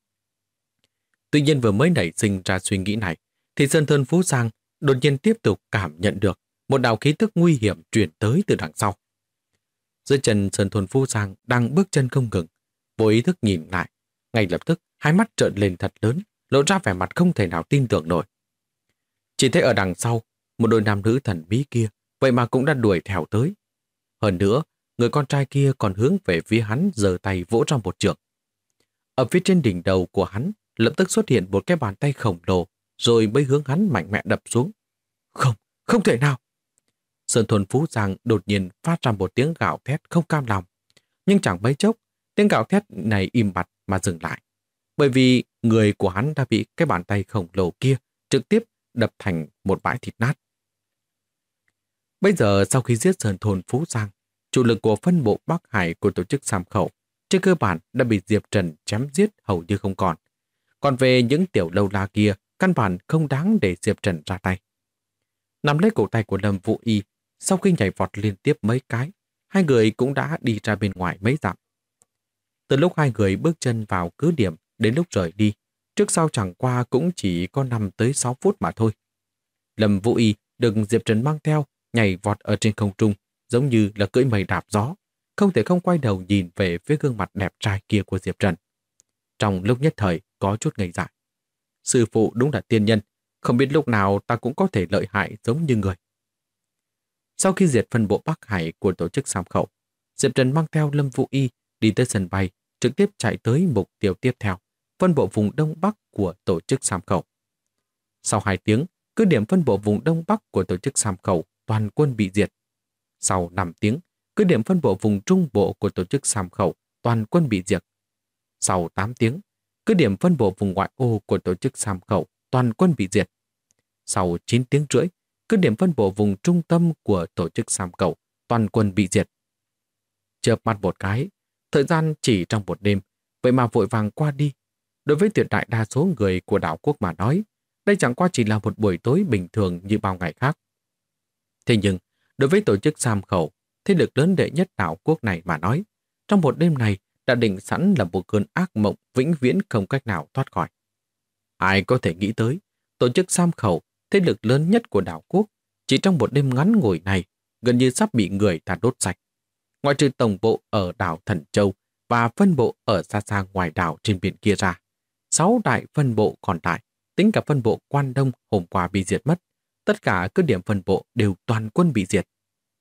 Tuy nhiên vừa mới nảy sinh ra suy nghĩ này, thì Sơn Thôn Phú Giang đột nhiên tiếp tục cảm nhận được một đạo khí tức nguy hiểm truyền tới từ đằng sau. Dưới chân Sơn Thôn Phú Giang đang bước chân không ngừng, vô ý thức nhìn lại, ngay lập tức hai mắt trợn lên thật lớn, lộ ra vẻ mặt không thể nào tin tưởng nổi. Chỉ thấy ở đằng sau, một đôi nam nữ thần bí kia vậy mà cũng đã đuổi theo tới. Hơn nữa, người con trai kia còn hướng về phía hắn giơ tay vỗ trong một trường. Ở phía trên đỉnh đầu của hắn lập tức xuất hiện một cái bàn tay khổng lồ, rồi mới hướng hắn mạnh mẽ đập xuống. Không, không thể nào! Sơn Thôn Phú Giang đột nhiên phát ra một tiếng gào thét không cam lòng. Nhưng chẳng mấy chốc, tiếng gào thét này im bặt mà dừng lại. Bởi vì người của hắn đã bị cái bàn tay khổng lồ kia trực tiếp đập thành một bãi thịt nát. Bây giờ sau khi giết Sơn Thôn Phú Giang, chủ lực của phân bộ Bắc Hải của tổ chức Sàm Khẩu trên cơ bản đã bị Diệp Trần chém giết hầu như không còn. Còn về những tiểu lâu la kia, căn bản không đáng để Diệp Trần ra tay. Nắm lấy cổ tay của Lâm Vũ Y, sau khi nhảy vọt liên tiếp mấy cái, hai người cũng đã đi ra bên ngoài mấy dặm. Từ lúc hai người bước chân vào cứ điểm đến lúc rời đi, trước sau chẳng qua cũng chỉ có 5 tới 6 phút mà thôi. Lâm Vũ Y được Diệp Trần mang theo, nhảy vọt ở trên không trung, giống như là cưỡi mây đạp gió, không thể không quay đầu nhìn về phía gương mặt đẹp trai kia của Diệp Trần. Trong lúc nhất thời có chút ngây dại. Sư phụ đúng là tiên nhân, không biết lúc nào ta cũng có thể lợi hại giống như người. Sau khi diệt phân bộ Bắc Hải của tổ chức Sàm Khẩu, Diệp Trần mang theo Lâm Vũ Y đi tới sân bay, trực tiếp chạy tới mục tiêu tiếp theo, phân bộ vùng Đông Bắc của tổ chức Sàm Khẩu. Sau 2 tiếng, cứ điểm phân bộ vùng Đông Bắc của tổ chức Sàm Khẩu toàn quân bị diệt. Sau 5 tiếng, cứ điểm phân bộ vùng Trung Bộ của tổ chức Sàm Khẩu toàn quân bị diệt. Sau 8 tiếng, cứ điểm phân bộ vùng ngoại ô của tổ chức Sàm Khẩu toàn quân bị diệt. Sau 9 tiếng rưỡi, cứ điểm phân bộ vùng trung tâm của tổ chức Sàm Khẩu toàn quân bị diệt. Chợp mắt một cái, thời gian chỉ trong một đêm, vậy mà vội vàng qua đi. Đối với tuyệt đại đa số người của đảo quốc mà nói, đây chẳng qua chỉ là một buổi tối bình thường như bao ngày khác. Thế nhưng, đối với tổ chức Sàm Khẩu, thế lực lớn đệ nhất đảo quốc này mà nói, trong một đêm này đã định sẵn là một cơn ác mộng vĩnh viễn không cách nào thoát khỏi. Ai có thể nghĩ tới, tổ chức Sàm Khẩu, thế lực lớn nhất của đảo quốc, chỉ trong một đêm ngắn ngủi này, gần như sắp bị người ta đốt sạch. Ngoại trừ tổng bộ ở đảo Thần Châu và phân bộ ở xa xa ngoài đảo trên biển kia ra, 6 đại phân bộ còn lại, tính cả phân bộ Quan Đông hôm qua bị diệt mất, tất cả cứ điểm phân bộ đều toàn quân bị diệt.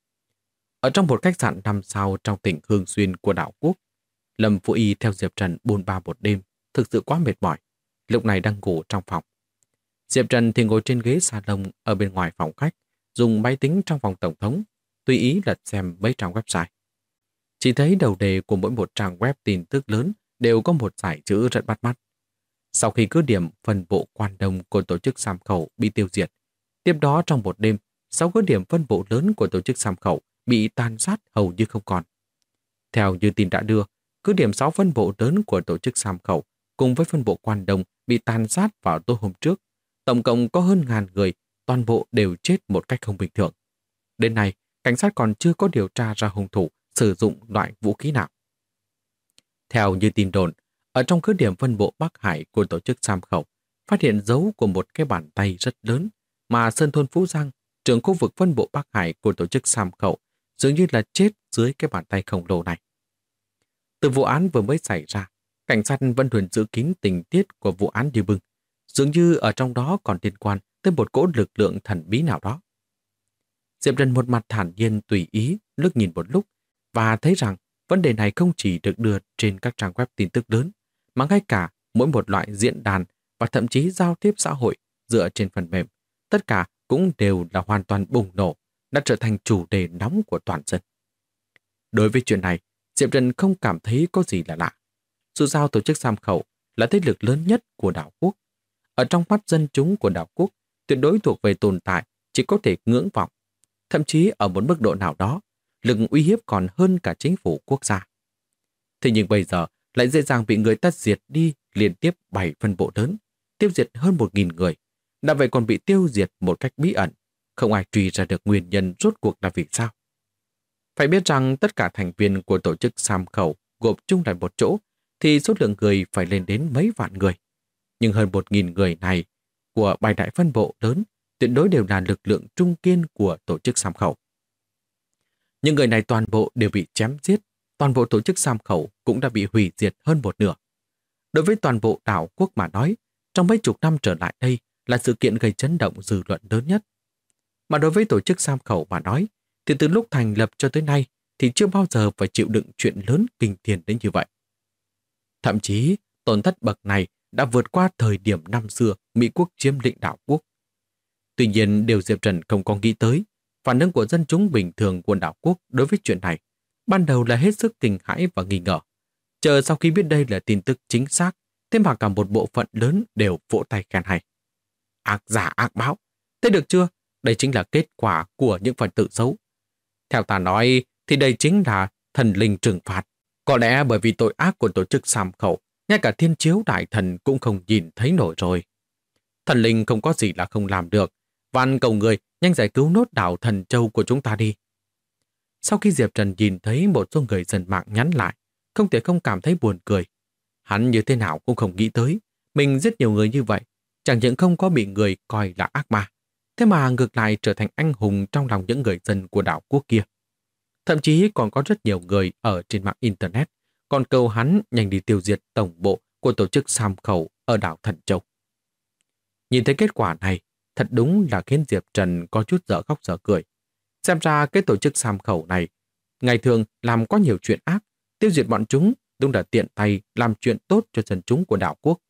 Ở trong một khách sạn 5 sao trong tỉnh Hương Xuyên của đảo quốc, Lâm Vũ Y theo Diệp Trần bôn ba một đêm, thực sự quá mệt mỏi, lúc này đang ngủ trong phòng. Diệp Trần thì ngồi trên ghế salon ở bên ngoài phòng khách, dùng máy tính trong phòng tổng thống, tùy ý lật xem mấy trang website. Chỉ thấy đầu đề của mỗi một trang web tin tức lớn đều có một dải chữ rất bắt mắt. Sau khi cứ điểm phân bộ Quan Đông của tổ chức Sàm Khẩu bị tiêu diệt, tiếp đó trong một đêm, 6 cứ điểm phân bộ lớn của tổ chức Sàm Khẩu bị tàn sát hầu như không còn. Theo như tin đã đưa, cứ điểm 6 phân bộ lớn của tổ chức Sàm Khẩu cùng với phân bộ Quan Đông bị tàn sát vào tối hôm trước. Tổng cộng có hơn 1000 người, toàn bộ đều chết một cách không bình thường. Đến nay, cảnh sát còn chưa có điều tra ra hung thủ sử dụng loại vũ khí nào. Theo như tin đồn, ở trong cứ điểm phân bộ Bắc Hải của tổ chức Sàm Khẩu, phát hiện dấu của một cái bàn tay rất lớn mà Sơn Thôn Phú Giang, trưởng khu vực phân bộ Bắc Hải của tổ chức Sam Khẩu, dường như là chết dưới cái bàn tay khổng lồ này. Từ vụ án vừa mới xảy ra, cảnh sát vẫn luôn giữ kín tình tiết của vụ án như bưng, dường như ở trong đó còn liên quan tới một cỗ lực lượng thần bí nào đó. Diệp Trần một mặt thản nhiên tùy ý lướt nhìn một lúc và thấy rằng vấn đề này không chỉ được đưa trên các trang web tin tức lớn, mà ngay cả mỗi một loại diễn đàn và thậm chí giao tiếp xã hội dựa trên phần mềm, tất cả cũng đều là hoàn toàn bùng nổ, đã trở thành chủ đề nóng của toàn dân. Đối với chuyện này, Diệp Trần không cảm thấy có gì là lạ. Dù sao tổ chức Sam Khẩu là thế lực lớn nhất của đảo quốc. Ở trong mắt dân chúng của đảo quốc, tuyệt đối thuộc về tồn tại chỉ có thể ngưỡng vọng. Thậm chí ở một mức độ nào đó, lực uy hiếp còn hơn cả chính phủ quốc gia. Thế nhưng bây giờ lại dễ dàng bị người ta diệt đi liên tiếp 7 phân bộ lớn, tiêu diệt hơn 1.000 người. Đã vậy còn bị tiêu diệt một cách bí ẩn, không ai truy ra được nguyên nhân rốt cuộc là vì sao. Phải biết rằng tất cả thành viên của tổ chức Sam Khẩu gộp chung lại một chỗ thì số lượng người phải lên đến mấy vạn người. Nhưng hơn 1.000 người này của 7 đại phân bộ lớn tuyệt đối đều là lực lượng trung kiên của tổ chức Sam Khẩu. Những người này toàn bộ đều bị chém giết, toàn bộ tổ chức Sam Khẩu cũng đã bị hủy diệt hơn một nửa. Đối với toàn bộ đảo quốc mà nói, trong mấy chục năm trở lại đây là sự kiện gây chấn động dư luận lớn nhất. Mà đối với tổ chức Sam Khẩu mà nói, thì từ lúc thành lập cho tới nay thì chưa bao giờ phải chịu đựng chuyện lớn kinh thiên đến như vậy. Thậm chí, tổn thất bậc này đã vượt qua thời điểm năm xưa Mỹ quốc chiếm lĩnh đảo quốc. Tuy nhiên, điều Diệp Trần không có nghĩ tới, phản ứng của dân chúng bình thường của đảo quốc đối với chuyện này ban đầu là hết sức kinh hãi và nghi ngờ. Chờ sau khi biết đây là tin tức chính xác, thế mà cả một bộ phận lớn đều vỗ tay khen hay. Ác giả ác báo, thế được chưa? Đây chính là kết quả của những phần tử xấu. Theo ta nói thì đây chính là thần linh trừng phạt. Có lẽ bởi vì tội ác của tổ chức Sam Khẩu, ngay cả thiên chiếu đại thần cũng không nhìn thấy nổi rồi. Thần linh không có gì là không làm được. Van cầu người nhanh giải cứu nốt đảo Thần Châu của chúng ta đi. Sau khi Diệp Trần nhìn thấy một số người dân mạng nhắn lại, không thể không cảm thấy buồn cười. Hắn như thế nào cũng không nghĩ tới, mình giết nhiều người như vậy, chẳng những không có bị người coi là ác ma, thế mà ngược lại trở thành anh hùng trong lòng những người dân của đảo quốc kia. Thậm chí còn có rất nhiều người ở trên mạng Internet còn cầu hắn nhanh đi tiêu diệt tổng bộ của tổ chức Sam Khẩu ở đảo Thần Châu. Nhìn thấy kết quả này, thật đúng là khiến Diệp Trần có chút dở khóc dở cười. Xem ra cái tổ chức Sam Khẩu này, ngày thường làm có nhiều chuyện ác, tiêu diệt bọn chúng đúng là tiện tay làm chuyện tốt cho dân chúng của đảo quốc.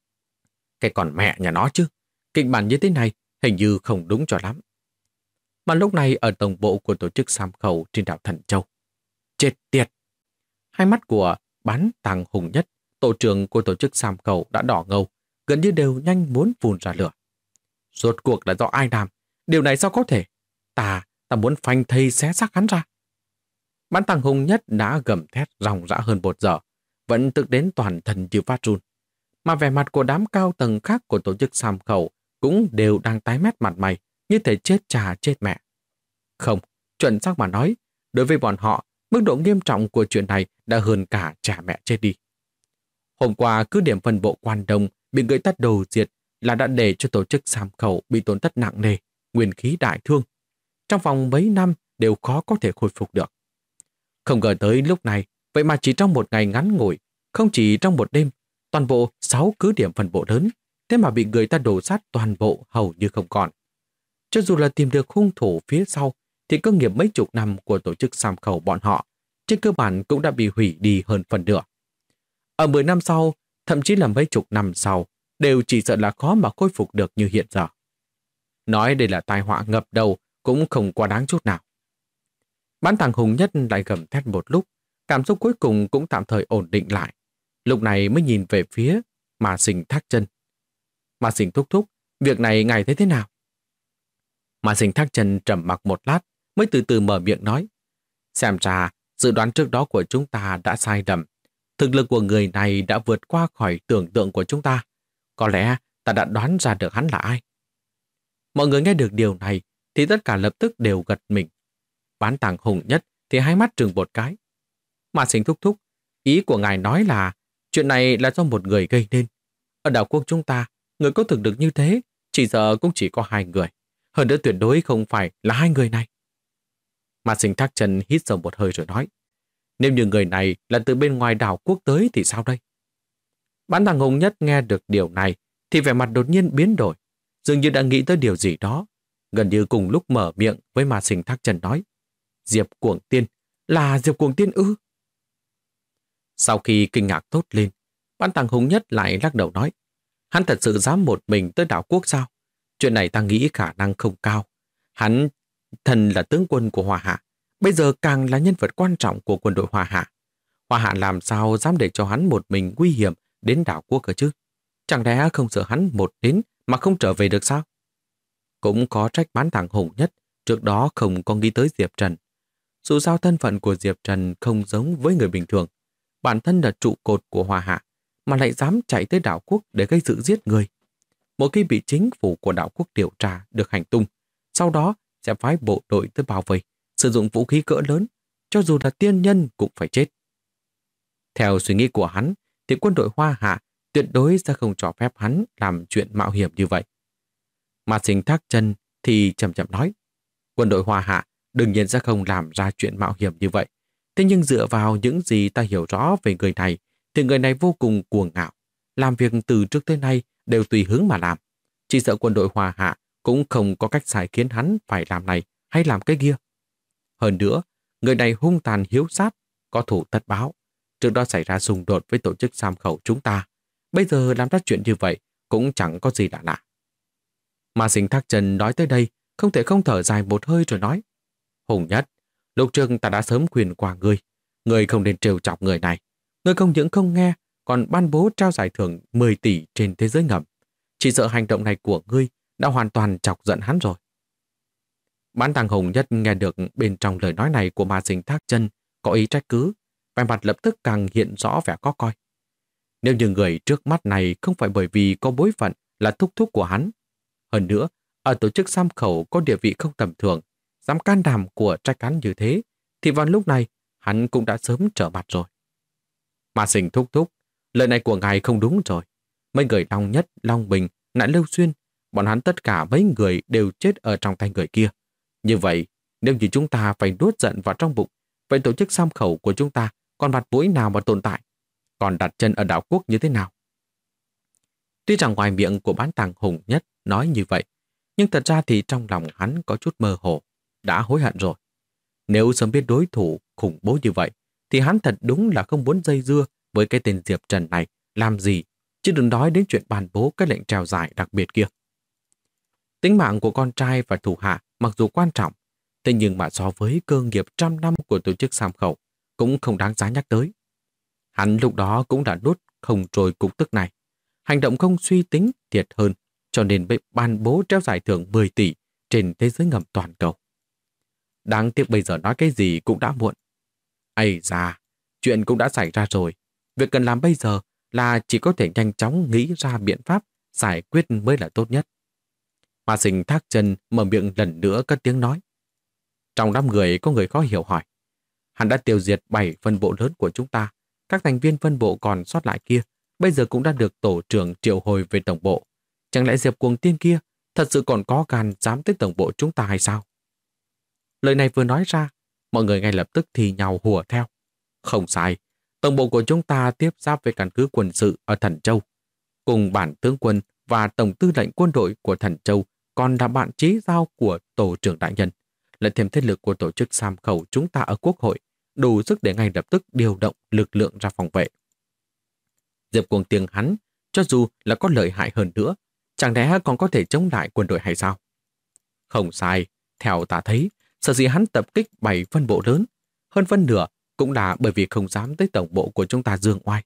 Cái còn mẹ nhà nó chứ, kịch bản như thế này hình như không đúng cho lắm. Mà lúc này ở tổng bộ của tổ chức Sam Khẩu trên đảo Thần Châu. Chết tiệt! Hai mắt của Bán Tàng Hùng Nhất, tổ trưởng của tổ chức Sam Khẩu đã đỏ ngầu, gần như đều nhanh muốn phun ra lửa. Rốt cuộc là do ai làm? Điều này sao có thể? Ta muốn phanh thây xé xác hắn ra. Bán Tàng Hùng Nhất đã gầm thét ròng rã hơn 1 giờ, vẫn tức đến toàn thân như phát run. Mà vẻ mặt của đám cao tầng khác của tổ chức Sam Khẩu cũng đều đang tái mét mặt mày, như thể chết cha chết mẹ. Không, chuẩn xác mà nói, đối với bọn họ, mức độ nghiêm trọng của chuyện này đã hơn cả cha mẹ chết đi. Hôm qua, cứ điểm phân bộ Quan Đông bị người ta đồ diệt là đã để cho tổ chức Sam Khẩu bị tổn thất nặng nề, nguyên khí đại thương. Trong vòng mấy năm đều khó có thể khôi phục được. Không ngờ tới lúc này, vậy mà chỉ trong một ngày ngắn ngủi, không chỉ trong một đêm, toàn bộ 6 cứ điểm phân bộ lớn, thế mà bị người ta đổ sát toàn bộ hầu như không còn. Cho dù là tìm được hung thủ phía sau, thì cơ nghiệp mấy chục năm của tổ chức Sam Khẩu bọn họ, trên cơ bản cũng đã bị hủy đi hơn phần nửa. Ở 10 năm sau, thậm chí là mấy chục năm sau, đều chỉ sợ là khó mà khôi phục được như hiện giờ. Nói đây là tai họa ngập đầu cũng không quá đáng chút nào. Bán Tàng Hùng Nhất lại gầm thét một lúc, cảm xúc cuối cùng cũng tạm thời ổn định lại. Lúc này mới nhìn về phía Mà Sinh Thác Chân. Mà Sinh thúc thúc, việc này ngài thấy thế nào? Mà Sinh Thác Chân trầm mặc một lát, mới từ từ mở miệng nói. Xem ra, dự đoán trước đó của chúng ta đã sai lầm. Thực lực của người này đã vượt qua khỏi tưởng tượng của chúng ta. Có lẽ ta đã đoán ra được hắn là ai. Mọi người nghe được điều này thì tất cả lập tức đều gật mình. Bán Tàng Hùng Nhất thì hai mắt trừng một cái. Mà Sinh thúc thúc, ý của ngài nói là chuyện này là do một người gây nên. Ở đảo quốc chúng ta, Người có thực lực như thế, chỉ sợ cũng chỉ có 2 người. Hơn nữa tuyệt đối không phải là 2 người này. Mà Sinh Thác Chân hít sâu một hơi rồi nói, nếu như người này là từ bên ngoài đảo quốc tới thì sao đây? Bán thằng Hùng Nhất nghe được điều này thì vẻ mặt đột nhiên biến đổi, dường như đã nghĩ tới điều gì đó. Gần như cùng lúc mở miệng với Ma Sinh Thác Chân nói, Diệp Cuồng Tiên, là Diệp Cuồng Tiên ư? Sau khi kinh ngạc thốt lên, Bán thằng Hùng Nhất lại lắc đầu nói, hắn thật sự dám một mình tới đảo quốc sao? Chuyện này ta nghĩ khả năng không cao. Hắn thần là tướng quân của Hoa Hạ, bây giờ càng là nhân vật quan trọng của quân đội Hoa Hạ. Hoa Hạ làm sao dám để cho hắn một mình nguy hiểm đến đảo quốc cơ chứ? Chẳng lẽ không sợ hắn một đến mà không trở về được sao? Cũng có trách Bán thằng Hùng Nhất trước đó không có nghĩ tới Diệp Trần. Dù sao thân phận của Diệp Trần không giống với người bình thường. Bản thân là trụ cột của Hoa Hạ mà lại dám chạy tới đảo quốc để gây sự giết người. Một khi bị chính phủ của đảo quốc điều tra được hành tung, sau đó sẽ phái bộ đội tới bảo vệ, sử dụng vũ khí cỡ lớn, cho dù là tiên nhân cũng phải chết. Theo suy nghĩ của hắn, thì quân đội Hoa Hạ tuyệt đối sẽ không cho phép hắn làm chuyện mạo hiểm như vậy. Mà Sinh Thác Chân thì chậm chậm nói, quân đội Hoa Hạ đương nhiên sẽ không làm ra chuyện mạo hiểm như vậy. Thế nhưng dựa vào những gì ta hiểu rõ về người này, thì người này vô cùng cuồng ngạo, làm việc từ trước tới nay đều tùy hứng mà làm. Chỉ sợ quân đội Hoa Hạ cũng không có cách sai khiến hắn phải làm này hay làm cái kia. Hơn nữa, người này hung tàn hiếu sát, có thủ tất báo. Trước đó xảy ra xung đột với tổ chức Sam Khẩu chúng ta. Bây giờ làm ra chuyện như vậy cũng chẳng có gì lạ lạ. Mà Sinh Thác Chân nói tới đây, không thể không thở dài một hơi rồi nói, Hùng Nhất, lúc trước ta đã sớm khuyên qua ngươi. Ngươi không nên trêu chọc người này. Ngươi không những không nghe, còn ban bố trao giải thưởng 10 tỷ trên thế giới ngầm. Chỉ sợ hành động này của ngươi đã hoàn toàn chọc giận hắn rồi. Bán thằng Hùng Nhất nghe được bên trong lời nói này của Ma Sinh Thác Chân có ý trách cứ, vẻ mặt lập tức càng hiện rõ vẻ khó coi. Nếu như người trước mắt này không phải bởi vì có bối phận là thúc thúc của hắn. Hơn nữa, ở tổ chức Sam Khẩu có địa vị không tầm thường, dám can đảm của trách hắn như thế, thì vào lúc này hắn cũng đã sớm trở mặt rồi. Ma Sinh thúc thúc, lời này của ngài không đúng rồi. Mấy người Long Nhất, Long Bình, Nạn Lưu Xuyên, bọn hắn tất cả mấy người đều chết ở trong tay người kia. Như vậy, nếu như chúng ta phải nuốt giận vào trong bụng, vậy tổ chức Sam Khẩu của chúng ta còn mặt mũi nào mà tồn tại? Còn đặt chân ở đảo quốc như thế nào? Tuy rằng ngoài miệng của Bán thằng Hùng Nhất nói như vậy, nhưng thật ra thì trong lòng hắn có chút mơ hồ, đã hối hận rồi. Nếu sớm biết đối thủ khủng bố như vậy, thì hắn thật đúng là không muốn dây dưa với cái tên Diệp Trần này làm gì, chứ đừng nói đến chuyện ban bố cái lệnh treo giải đặc biệt kia. Tính mạng của con trai và thủ hạ mặc dù quan trọng, thế nhưng mà so với cơ nghiệp trăm năm của tổ chức Sam Khẩu cũng không đáng giá nhắc tới. Hắn lúc đó cũng đã nuốt không trôi cục tức này. Hành động không suy tính thiệt hơn, cho nên bị ban bố treo giải thưởng 10 tỷ trên thế giới ngầm toàn cầu. Đáng tiếc bây giờ nói cái gì cũng đã muộn. Ây da, chuyện cũng đã xảy ra rồi. Việc cần làm bây giờ là chỉ có thể nhanh chóng nghĩ ra biện pháp giải quyết mới là tốt nhất. Ma Sinh Thác Chân mở miệng lần nữa cất tiếng nói. Trong đám người có người khó hiểu hỏi. Hắn đã tiêu diệt 7 phân bộ lớn của chúng ta. Các thành viên phân bộ còn sót lại kia bây giờ cũng đã được tổ trưởng triệu hồi về tổng bộ. Chẳng lẽ Diệp Cuồng Tiên kia thật sự còn có gan dám tới tổng bộ chúng ta hay sao? Lời này vừa nói ra, mọi người ngay lập tức thì nhào hùa theo. Không sai, tổng bộ của chúng ta tiếp giáp với căn cứ quân sự ở Thần Châu. Cùng bản tướng quân và tổng tư lệnh quân đội của Thần Châu còn là bạn chí giao của tổ trưởng đại nhân. Lại thêm thế lực của tổ chức Sam Khẩu chúng ta ở quốc hội, đủ sức để ngay lập tức điều động lực lượng ra phòng vệ. Diệp Cuồng Tiên hắn, cho dù là có lợi hại hơn nữa, chẳng lẽ còn có thể chống lại quân đội hay sao? Không sai, theo ta thấy, sở dĩ hắn tập kích 7 phân bộ lớn, hơn phân nửa cũng là bởi vì không dám tới tổng bộ của chúng ta dương oai.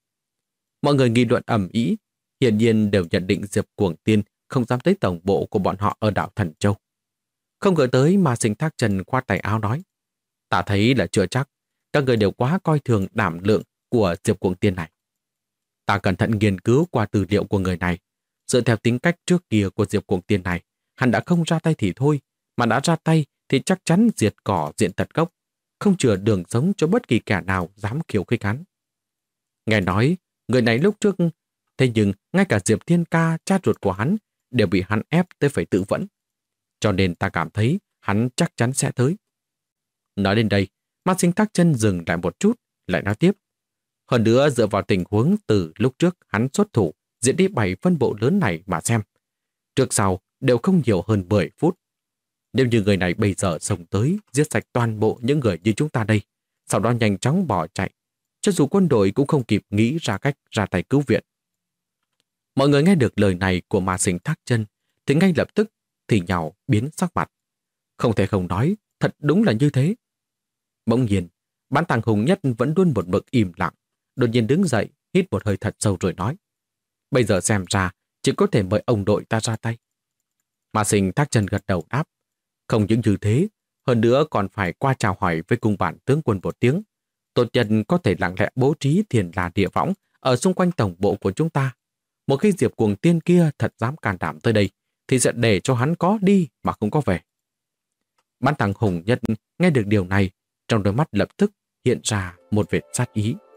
Mọi người nghị luận ầm ĩ, hiển nhiên đều nhận định Diệp Cuồng Tiên không dám tới tổng bộ của bọn họ ở đảo Thần Châu. Không ngờ tới mà Sinh Thác Trần khoát tay áo nói, ta thấy là chưa chắc, các người đều quá coi thường đảm lượng của Diệp Cuồng Tiên này. Ta cẩn thận nghiên cứu qua tư liệu của người này, dựa theo tính cách trước kia của Diệp Cuồng Tiên này, hắn đã không ra tay thì thôi, mà đã ra tay thì chắc chắn diệt cỏ diện tận gốc, không chừa đường sống cho bất kỳ kẻ nào dám khiêu khích hắn. Nghe nói, người này lúc trước Thế nhưng ngay cả Diệp Thiên Ca, cha ruột của hắn, đều bị hắn ép tới phải tự vẫn. Cho nên ta cảm thấy hắn chắc chắn sẽ tới. Nói đến đây, Mạc Sinh Thác Chân dừng lại một chút, lại nói tiếp. Hơn nữa dựa vào tình huống từ lúc trước hắn xuất thủ, diễn đi 7 phân bộ lớn này mà xem. Trước sau đều không nhiều hơn 10 phút. Nếu như người này bây giờ xông tới, giết sạch toàn bộ những người như chúng ta đây, sau đó nhanh chóng bỏ chạy, cho dù quân đội cũng không kịp nghĩ ra cách ra tay cứu viện. Mọi người nghe được lời này của Mạc Sinh Thác Chân thì ngay lập tức thì nhào biến sắc mặt. Không thể không nói, thật đúng là như thế. Bỗng nhiên, Bán Tàng Hùng Nhất vẫn luôn một mực im lặng, đột nhiên đứng dậy, hít một hơi thật sâu rồi nói. Bây giờ xem ra, chỉ có thể mời ông đội ta ra tay. Mạc Sinh Thác Chân gật đầu đáp. Không những như thế, hơn nữa còn phải qua chào hỏi với cung bản tướng quân một tiếng. Tốt nhất có thể lặng lẽ bố trí Thiền La Địa Võng ở xung quanh tổng bộ của chúng ta. Một khi Diệp Cuồng Tiên kia thật dám can đảm tới đây, thì sẽ để cho hắn có đi mà không có về. Bán Tàng Hùng Nhất nghe được điều này, trong đôi mắt lập tức hiện ra một vệt sát ý.